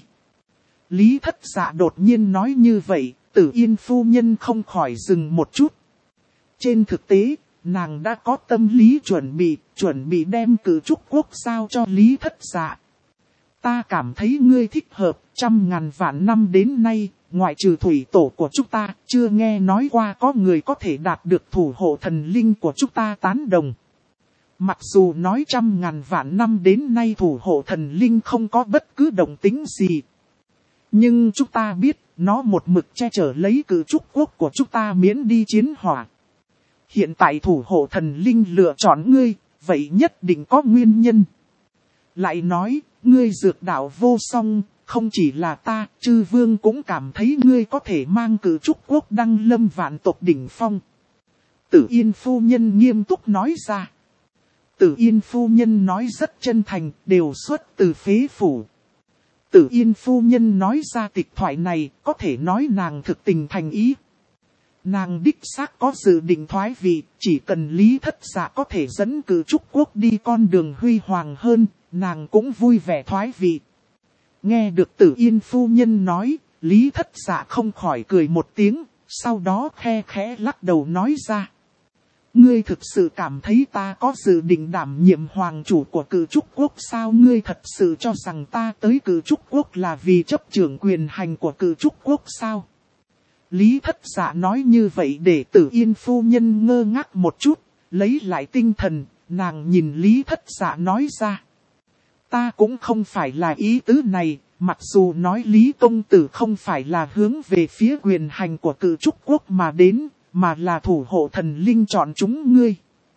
Lý Thất Dạ đột nhiên nói như vậy, Tử Yên phu nhân không khỏi dừng một chút. Trên thực tế, nàng đã có tâm lý chuẩn bị đem Cự Trúc Quốc giao cho Lý Thất Dạ. Ta cảm thấy ngươi thích hợp, 100.000 vạn năm đến nay, ngoại trừ thủy tổ của chúng ta, chưa nghe nói qua có người có thể đạt được thủ hộ thần linh của chúng ta tán đồng. Mặc dù nói 100.000 vạn năm đến nay thủ hộ thần linh không có bất cứ động tính gì. Nhưng chúng ta biết, nó một mực che chở lấy Cự Trúc Quốc của chúng ta miễn đi chiến hỏa. Hiện tại thủ hộ thần linh lựa chọn ngươi, vậy nhất định có nguyên nhân. Lại nói, ngươi dược đạo vô song, không chỉ là ta, chư vương cũng cảm thấy ngươi có thể mang Cự Trúc Quốc đăng lâm vạn tộc đỉnh phong. Tử Yên phu nhân nghiêm túc nói ra. Tử Yên phu nhân nói rất chân thành, đều xuất từ phế phủ. Tử Yên phu nhân nói ra tịch thoại này, có thể nói nàng thực tình thành ý. Nàng đích xác có dự định thoái vị, chỉ cần Lý Thất Dạ có thể dẫn Cự Trúc Quốc đi con đường huy hoàng hơn, nàng cũng vui vẻ thoái vị. Nghe được Tử Yên phu nhân nói, Lý Thất Dạ không khỏi cười một tiếng, sau đó khe khẽ lắc đầu nói ra. Ngươi thực sự cảm thấy ta có dự định đảm nhiệm hoàng chủ của Cự Trúc Quốc sao? Ngươi thật sự cho rằng ta tới Cự Trúc Quốc là vì chấp trưởng quyền hành của Cự Trúc Quốc sao? Lý Thất Dạ nói như vậy để Tử Yên phu nhân ngơ ngác một chút, lấy lại tinh thần, nàng nhìn Lý Thất Dạ nói ra. Ta cũng không phải là ý tứ này, mặc dù nói Lý công tử không phải là hướng về phía quyền hành của Cự Trúc Quốc mà đến, mà là thủ hộ thần linh chọn chúng ngươi.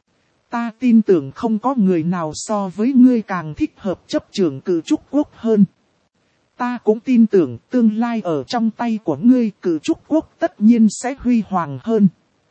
Ta tin tưởng không có người nào so với ngươi càng thích hợp chấp trưởng Cự Trúc Quốc hơn. Ta cũng tin tưởng tương lai ở trong tay của ngươi Cự Trúc Quốc tất nhiên sẽ huy hoàng hơn.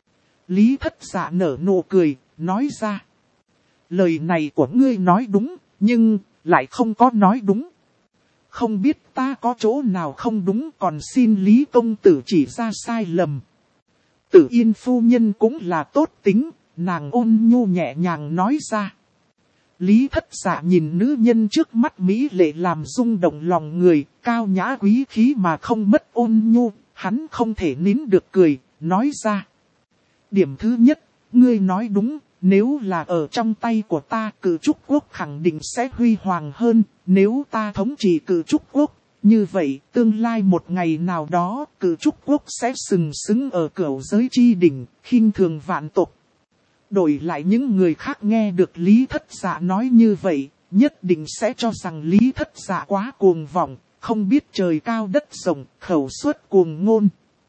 Lý Thất Dạ nở nụ cười, nói ra. Lời này của ngươi nói đúng, nhưng lại không có nói đúng. Không biết ta có chỗ nào không đúng, còn xin Lý công tử chỉ ra sai lầm. Tử Yên phu nhân cũng là tốt tính, nàng ôn nhu nhẹ nhàng nói ra. Lý Thất Dạ nhìn nữ nhân trước mắt mỹ lệ làm rung động lòng người, cao nhã quý khí mà không mất ôn nhu, hắn không thể nín được cười, nói ra. Điểm thứ nhất, ngươi nói đúng, nếu là ở trong tay của ta Cự Trúc Quốc khẳng định sẽ huy hoàng hơn, nếu ta thống trị Cự Trúc Quốc, như vậy tương lai một ngày nào đó Cự Trúc Quốc sẽ sừng sững ở cửu giới chi đỉnh, khinh thường vạn tộc. Đổi lại những người khác nghe được Lý Thất Dạ nói như vậy, nhất định sẽ cho rằng Lý Thất Dạ quá cuồng vọng, không biết trời cao đất rộng, khẩu suất cuồng ngôn.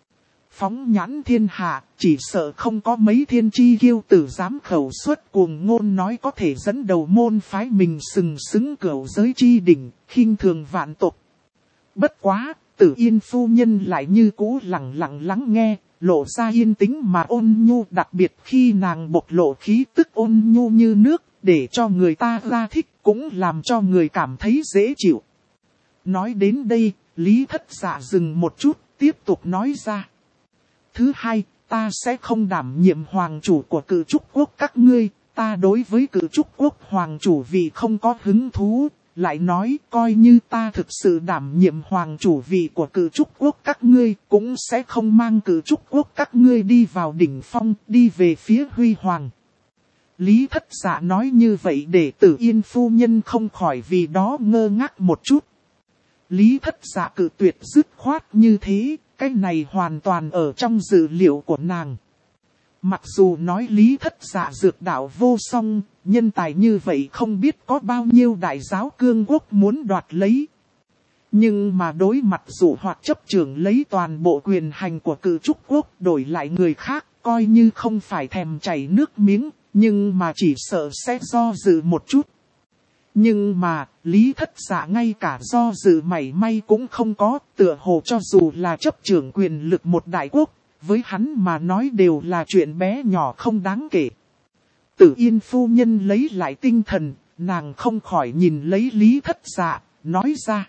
Phóng nhãn thiên hạ, chỉ sợ không có mấy thiên chi kiêu tử dám khẩu suất cuồng ngôn nói có thể dẫn đầu môn phái mình sừng sững cửu giới chi đỉnh, khinh thường vạn tộc. Bất quá, Tử Yên phu nhân lại như cũ lặng lặng lắng nghe, lộ ra yên tĩnh mà ôn nhu, đặc biệt khi nàng bộc lộ khí tức ôn nhu như nước, để cho người ta ra thích, cũng làm cho người cảm thấy dễ chịu. Nói đến đây, Lý Thất Dạ dừng một chút, tiếp tục nói ra. Thứ hai, ta sẽ không đảm nhiệm hoàng chủ của Cự Trúc Quốc các ngươi, ta đối với Cự Trúc Quốc hoàng chủ vị không có hứng thú. Lại nói, coi như ta thực sự đảm nhiệm hoàng chủ vị của Cự Trúc Quốc các ngươi, cũng sẽ không mang Cự Trúc Quốc các ngươi đi vào đỉnh phong, đi về phía huy hoàng. Lý Thất Dạ nói như vậy để Tử Yên phu nhân không khỏi vì đó ngơ ngác một chút. Lý Thất Dạ cự tuyệt dứt khoát như thế, cái này hoàn toàn ở trong dự liệu của nàng. Mặc dù nói Lý Thất Dạ dược đạo vô song, nhân tài như vậy không biết có bao nhiêu đại giáo cương quốc muốn đoạt lấy. Nhưng mà đối mặt dụ hoặc chấp trưởng lấy toàn bộ quyền hành của Cự Trúc Quốc đổi lại người khác, coi như không phải thèm chảy nước miếng, nhưng mà chỉ sợ sẽ do dự một chút. Nhưng mà, Lý Thất Dạ ngay cả do dự mảy may cũng không có, tựa hồ cho dù là chấp trưởng quyền lực một đại quốc, với hắn mà nói đều là chuyện bé nhỏ không đáng kể. Tử Yên phu nhân lấy lại tinh thần, nàng không khỏi nhìn lấy Lý Thất Dạ, nói ra.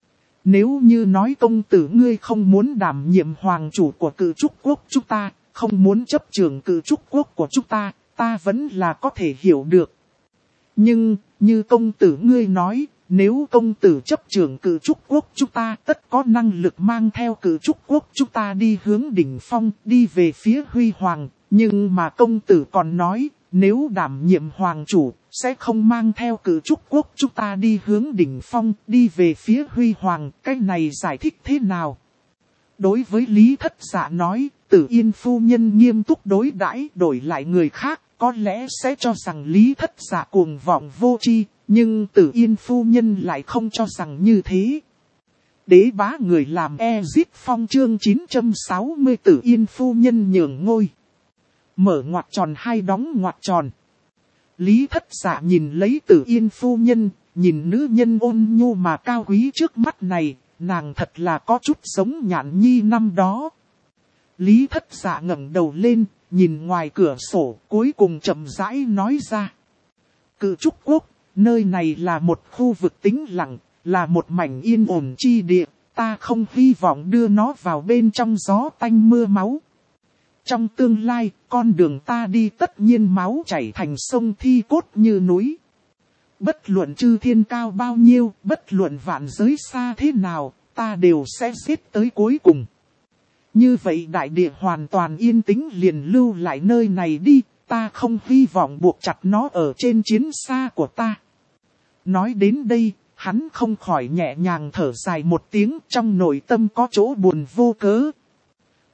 Nếu như nói công tử ngươi không muốn đảm nhiệm hoàng chủ của Cự Trúc Quốc chúng ta, không muốn chấp trưởng Cự Trúc Quốc của chúng ta, ta vẫn là có thể hiểu được. Nhưng, như công tử ngươi nói, nếu công tử chấp trưởng Cự Trúc Quốc chúng ta tất có năng lực mang theo Cự Trúc Quốc chúng ta đi hướng đỉnh phong, đi về phía huy hoàng. Nhưng mà công tử còn nói, nếu đảm nhiệm hoàng chủ, sẽ không mang theo Cự Trúc Quốc chúng ta đi hướng đỉnh phong, đi về phía huy hoàng. Cái này giải thích thế nào? Đối với Lý Thất Dạ nói, Tử Yên phu nhân nghiêm túc đối đãi, đổi lại người khác, có lẽ sẽ cho rằng Lý Thất Dạ cuồng vọng vô tri, nhưng Tử Yên phu nhân lại không cho rằng như thế. Đế bá người làm Ezit Phong chương 960 Tử Yên phu nhân nhường ngôi. Mở ngoặc tròn hai đóng ngoặc tròn. Lý Thất Dạ nhìn lấy Tử Yên phu nhân, nhìn nữ nhân ôn nhu mà cao quý trước mắt này, nàng thật là có chút giống Nhạn Nhi năm đó. Lý Thất Dạ ngẩng đầu lên, nhìn ngoài cửa sổ, cuối cùng chậm rãi nói ra. Cự Trúc Quốc, nơi này là một khu vực tĩnh lặng, là một mảnh yên ổn chi địa, ta không hy vọng đưa nó vào bên trong gió tanh mưa máu. Trong tương lai, con đường ta đi tất nhiên máu chảy thành sông thi cốt như núi. Bất luận chư thiên cao bao nhiêu, bất luận vạn giới xa thế nào, ta đều sẽ giết tới cuối cùng. Như vậy đại địa hoàn toàn yên tĩnh liền lưu lại nơi này đi, ta không hy vọng buộc chặt nó ở trên chiến xa của ta. Nói đến đây, hắn không khỏi nhẹ nhàng thở dài một tiếng, trong nội tâm có chỗ buồn vô cớ.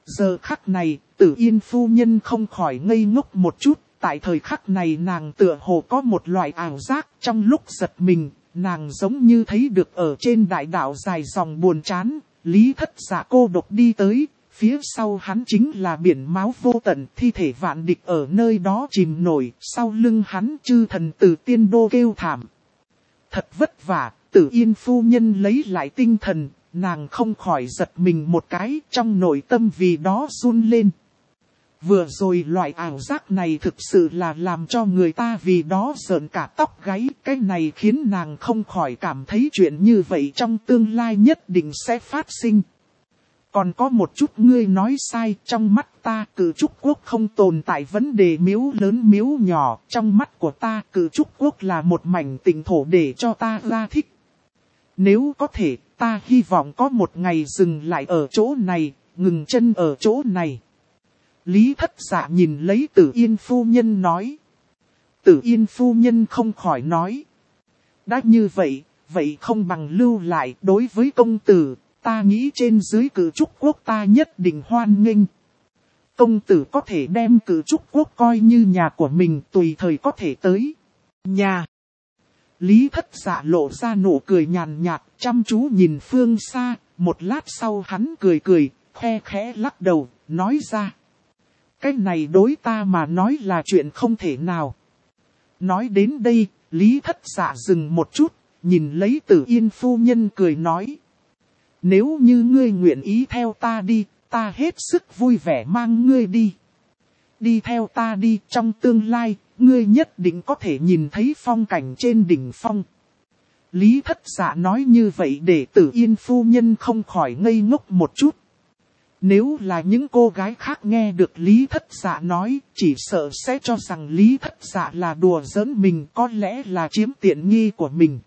Giờ khắc này, Tử Yên phu nhân không khỏi ngây ngốc một chút, tại thời khắc này nàng tựa hồ có một loại ảo giác, trong lúc giật mình, nàng giống như thấy được ở trên đại đạo dài dòng buồn chán, Lý Thất Dạ cô độc đi tới, phía sau hắn chính là biển máu vô tận, thi thể vạn địch ở nơi đó chìm nổi, sau lưng hắn chư thần từ tiên đô kêu thảm. Thật vất vả, Tử Yên phu nhân lấy lại tinh thần, nàng không khỏi giật mình một cái, trong nội tâm vì đó run lên. Vừa rồi loại ảo giác này thực sự là làm cho người ta vì đó rợn cả tóc gáy. Cái này khiến nàng không khỏi cảm thấy chuyện như vậy trong tương lai nhất định sẽ phát sinh. Còn có một chút ngươi nói sai, trong mắt ta Cử Trúc Quốc không tồn tại vấn đề miếu lớn miếu nhỏ. Trong mắt của ta Cử Trúc Quốc là một mảnh tỉnh thổ để cho ta ra thích. Nếu có thể, ta hy vọng có một ngày dừng lại ở chỗ này, ngừng chân ở chỗ này. Lý Thất Dạ nhìn lấy Tử Yên phu nhân nói. Tử Yên phu nhân không khỏi nói. Đã như vậy, vậy không bằng lưu lại. Đối với công tử, ta nghĩ trên dưới Cử Trúc Quốc ta nhất định hoan nghênh. Công tử có thể đem Cử Trúc Quốc coi như nhà của mình, tùy thời có thể tới nhà. Lý Thất Dạ lộ ra nụ cười nhàn nhạt, chăm chú nhìn phương xa. Một lát sau hắn cười cười, khe khẽ lắc đầu, nói ra. Cái này đối ta mà nói là chuyện không thể nào. Nói đến đây, Lý Thất Dạ dừng một chút, nhìn lấy Tử Yên phu nhân cười nói. Nếu như ngươi nguyện ý theo ta đi, ta hết sức vui vẻ mang ngươi đi. Đi theo ta đi, trong tương lai, ngươi nhất định có thể nhìn thấy phong cảnh trên đỉnh phong. Lý Thất Dạ nói như vậy để Tử Yên phu nhân không khỏi ngây ngốc một chút. Nếu là những cô gái khác nghe được Lý Thất Dạ nói, chỉ sợ sẽ cho rằng Lý Thất Dạ là đùa giỡn mình, có lẽ là chiếm tiện nghi của mình.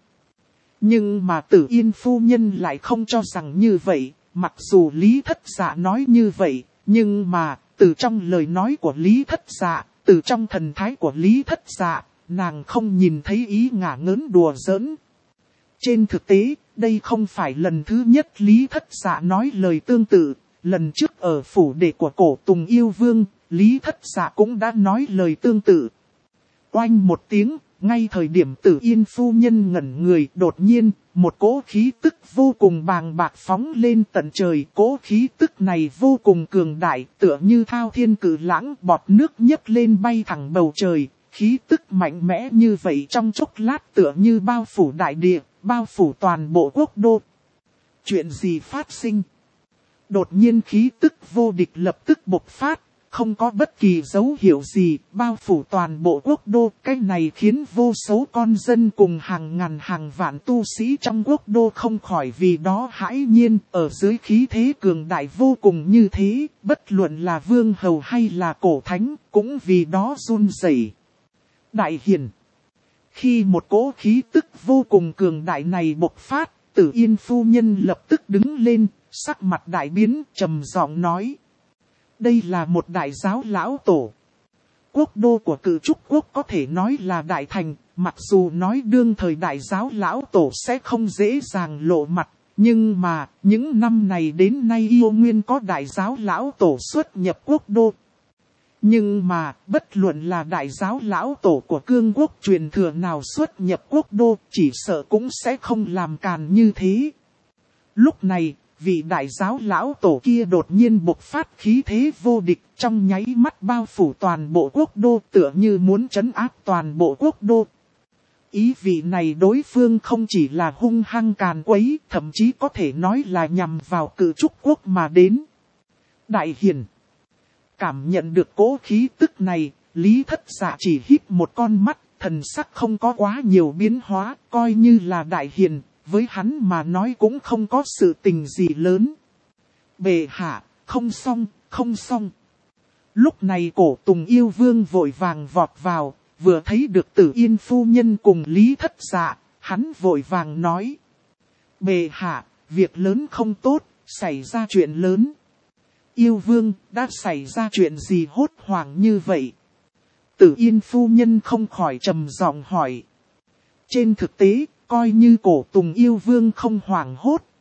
Nhưng mà Tử Yên phu nhân lại không cho rằng như vậy, mặc dù Lý Thất Dạ nói như vậy, nhưng mà, từ trong lời nói của Lý Thất Dạ, từ trong thần thái của Lý Thất Dạ, nàng không nhìn thấy ý ngả ngớn đùa giỡn. Trên thực tế, đây không phải lần thứ nhất Lý Thất Dạ nói lời tương tự. Lần trước ở phủ đệ của Cổ Tùng Yêu Vương, Lý Thất Dạ cũng đã nói lời tương tự. Oanh một tiếng, ngay thời điểm Tử Yên phu nhân ngẩn người, đột nhiên, một cỗ khí tức vô cùng bàng bạc phóng lên tận trời. Cỗ khí tức này vô cùng cường đại, tựa như thao thiên cự lãng, bọt nước nhấc lên bay thẳng bầu trời. Khí tức mạnh mẽ như vậy trong chốc lát tựa như bao phủ đại địa, bao phủ toàn bộ quốc đô. Chuyện gì phát sinh? Đột nhiên khí tức vô địch lập tức bộc phát, không có bất kỳ dấu hiệu gì, bao phủ toàn bộ quốc đô. Cái này khiến vô số con dân cùng hàng ngàn hàng vạn tu sĩ trong quốc đô không khỏi vì đó hãi nhiên. Ở dưới khí thế cường đại vô cùng như thế, bất luận là vương hầu hay là cổ thánh, cũng vì đó run rẩy. Đại hiền. Khi một cỗ khí tức vô cùng cường đại này bộc phát, Tử Yên phu nhân lập tức đứng lên, sắc mặt đại biến, trầm giọng nói. Đây là một đại giáo lão tổ. Quốc đô của Cử Trúc Quốc có thể nói là đại thành, mặc dù nói đương thời đại giáo lão tổ sẽ không dễ dàng lộ mặt, nhưng mà, những năm này đến nay Yêu Nguyên có đại giáo lão tổ xuất nhập quốc đô. Nhưng mà, bất luận là đại giáo lão tổ của cương quốc truyền thừa nào xuất nhập quốc đô, chỉ sợ cũng sẽ không làm càn như thế. Lúc này, vị đại giáo lão tổ kia đột nhiên bộc phát khí thế vô địch, trong nháy mắt bao phủ toàn bộ quốc đô, tựa như muốn trấn áp toàn bộ quốc đô. Ý vị này đối phương không chỉ là hung hăng càn quấy, thậm chí có thể nói là nhằm vào Cử Trúc Quốc mà đến. Đại hiền. Cảm nhận được cỗ khí tức này, Lý Thất Dạ chỉ hít một con mắt, thần sắc không có quá nhiều biến hóa, coi như là đại hiền, với hắn mà nói cũng không có sự tình gì lớn. Bệ hạ, không xong, không xong. Lúc này Cổ Tùng Yêu Vương vội vàng vọt vào, vừa thấy được Tử Yên phu nhân cùng Lý Thất Dạ, hắn vội vàng nói. Bệ hạ, việc lớn không tốt, xảy ra chuyện lớn. Yêu Vương, đã xảy ra chuyện gì hốt hoảng như vậy? Tử Yên phu nhân không khỏi trầm giọng hỏi. Trên thực tế, coi như Cổ Tùng Yêu Vương không hoảng hốt,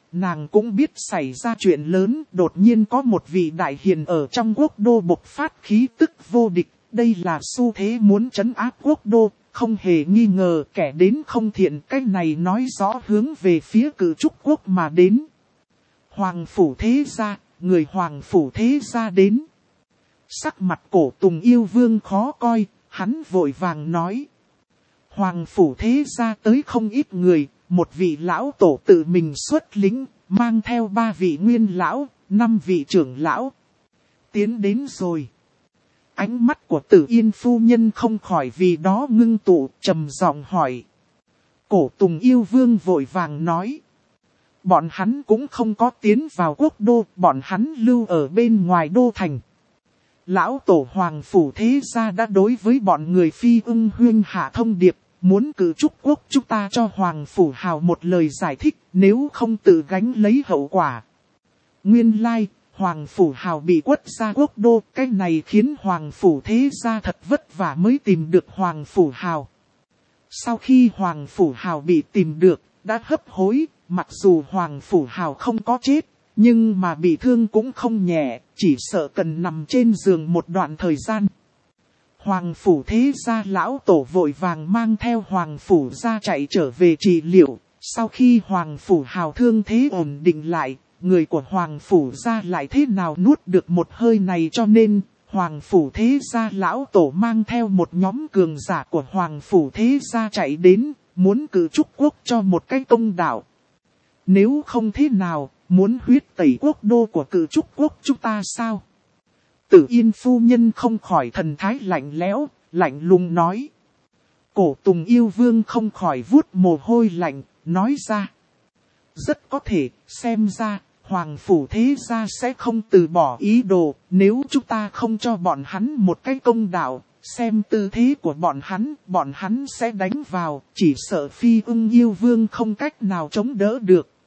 nàng cũng biết xảy ra chuyện lớn, đột nhiên có một vị đại hiền ở trong quốc đô bộc phát khí tức vô địch, đây là xu thế muốn trấn áp quốc đô, không hề nghi ngờ kẻ đến không thiện, cái này nói rõ hướng về phía Cử Trúc quốc mà đến. Hoàng phủ thế gia, người hoàng phủ thế gia đến. Sắc mặt Cổ Tùng yêu vương khó coi, hắn vội vàng nói. Hoàng phủ thế gia tới không ít người, một vị lão tổ tự mình xuất lính, mang theo 3 vị nguyên lão, 5 vị trưởng lão. Tiến đến rồi. Ánh mắt của Tử Yên phu nhân không khỏi vì đó ngưng tụ, trầm giọng hỏi. Cổ Tùng yêu vương vội vàng nói. Bọn hắn cũng không có tiến vào quốc đô, bọn hắn lưu ở bên ngoài đô thành. Lão tổ hoàng phủ thế gia đã đối với bọn người Phi Ưng Huyên hạ thông điệp, muốn Cử Trúc quốc chúng ta cho hoàng phủ hào một lời giải thích, nếu không tự gánh lấy hậu quả. Nguyên lai, hoàng phủ hào bị quất ra quốc đô, cái này khiến hoàng phủ thế gia thật vất vả mới tìm được hoàng phủ hào. Sau khi hoàng phủ hào bị tìm được, đã hấp hối, mặc dù hoàng phủ hào không có chết, nhưng mà bị thương cũng không nhẹ, chỉ sợ cần nằm trên giường một đoạn thời gian. Hoàng phủ thế gia lão tổ vội vàng mang theo hoàng phủ gia chạy trở về trị liệu. Sau khi hoàng phủ hào thương thế ổn định lại, người của hoàng phủ gia lại thế nào nuốt được một hơi này, cho nên hoàng phủ thế gia lão tổ mang theo một nhóm cường giả của hoàng phủ thế gia chạy đến, muốn Cử Trúc quốc cho một cái công đạo. Nếu không thế nào, muốn huyết tẩy quốc đô của Cử Trúc quốc chúng ta sao? Tử Yên phu nhân không khỏi thần thái lạnh lẽo, lạnh lùng nói. Cổ Tùng yêu vương không khỏi vuốt mồ hôi lạnh, nói ra. Rất có thể, xem ra, hoàng phủ thế gia sẽ không từ bỏ ý đồ, nếu chúng ta không cho bọn hắn một cái công đạo, xem tư thế của bọn hắn sẽ đánh vào, chỉ sợ Phi Ưng yêu vương không cách nào chống đỡ được.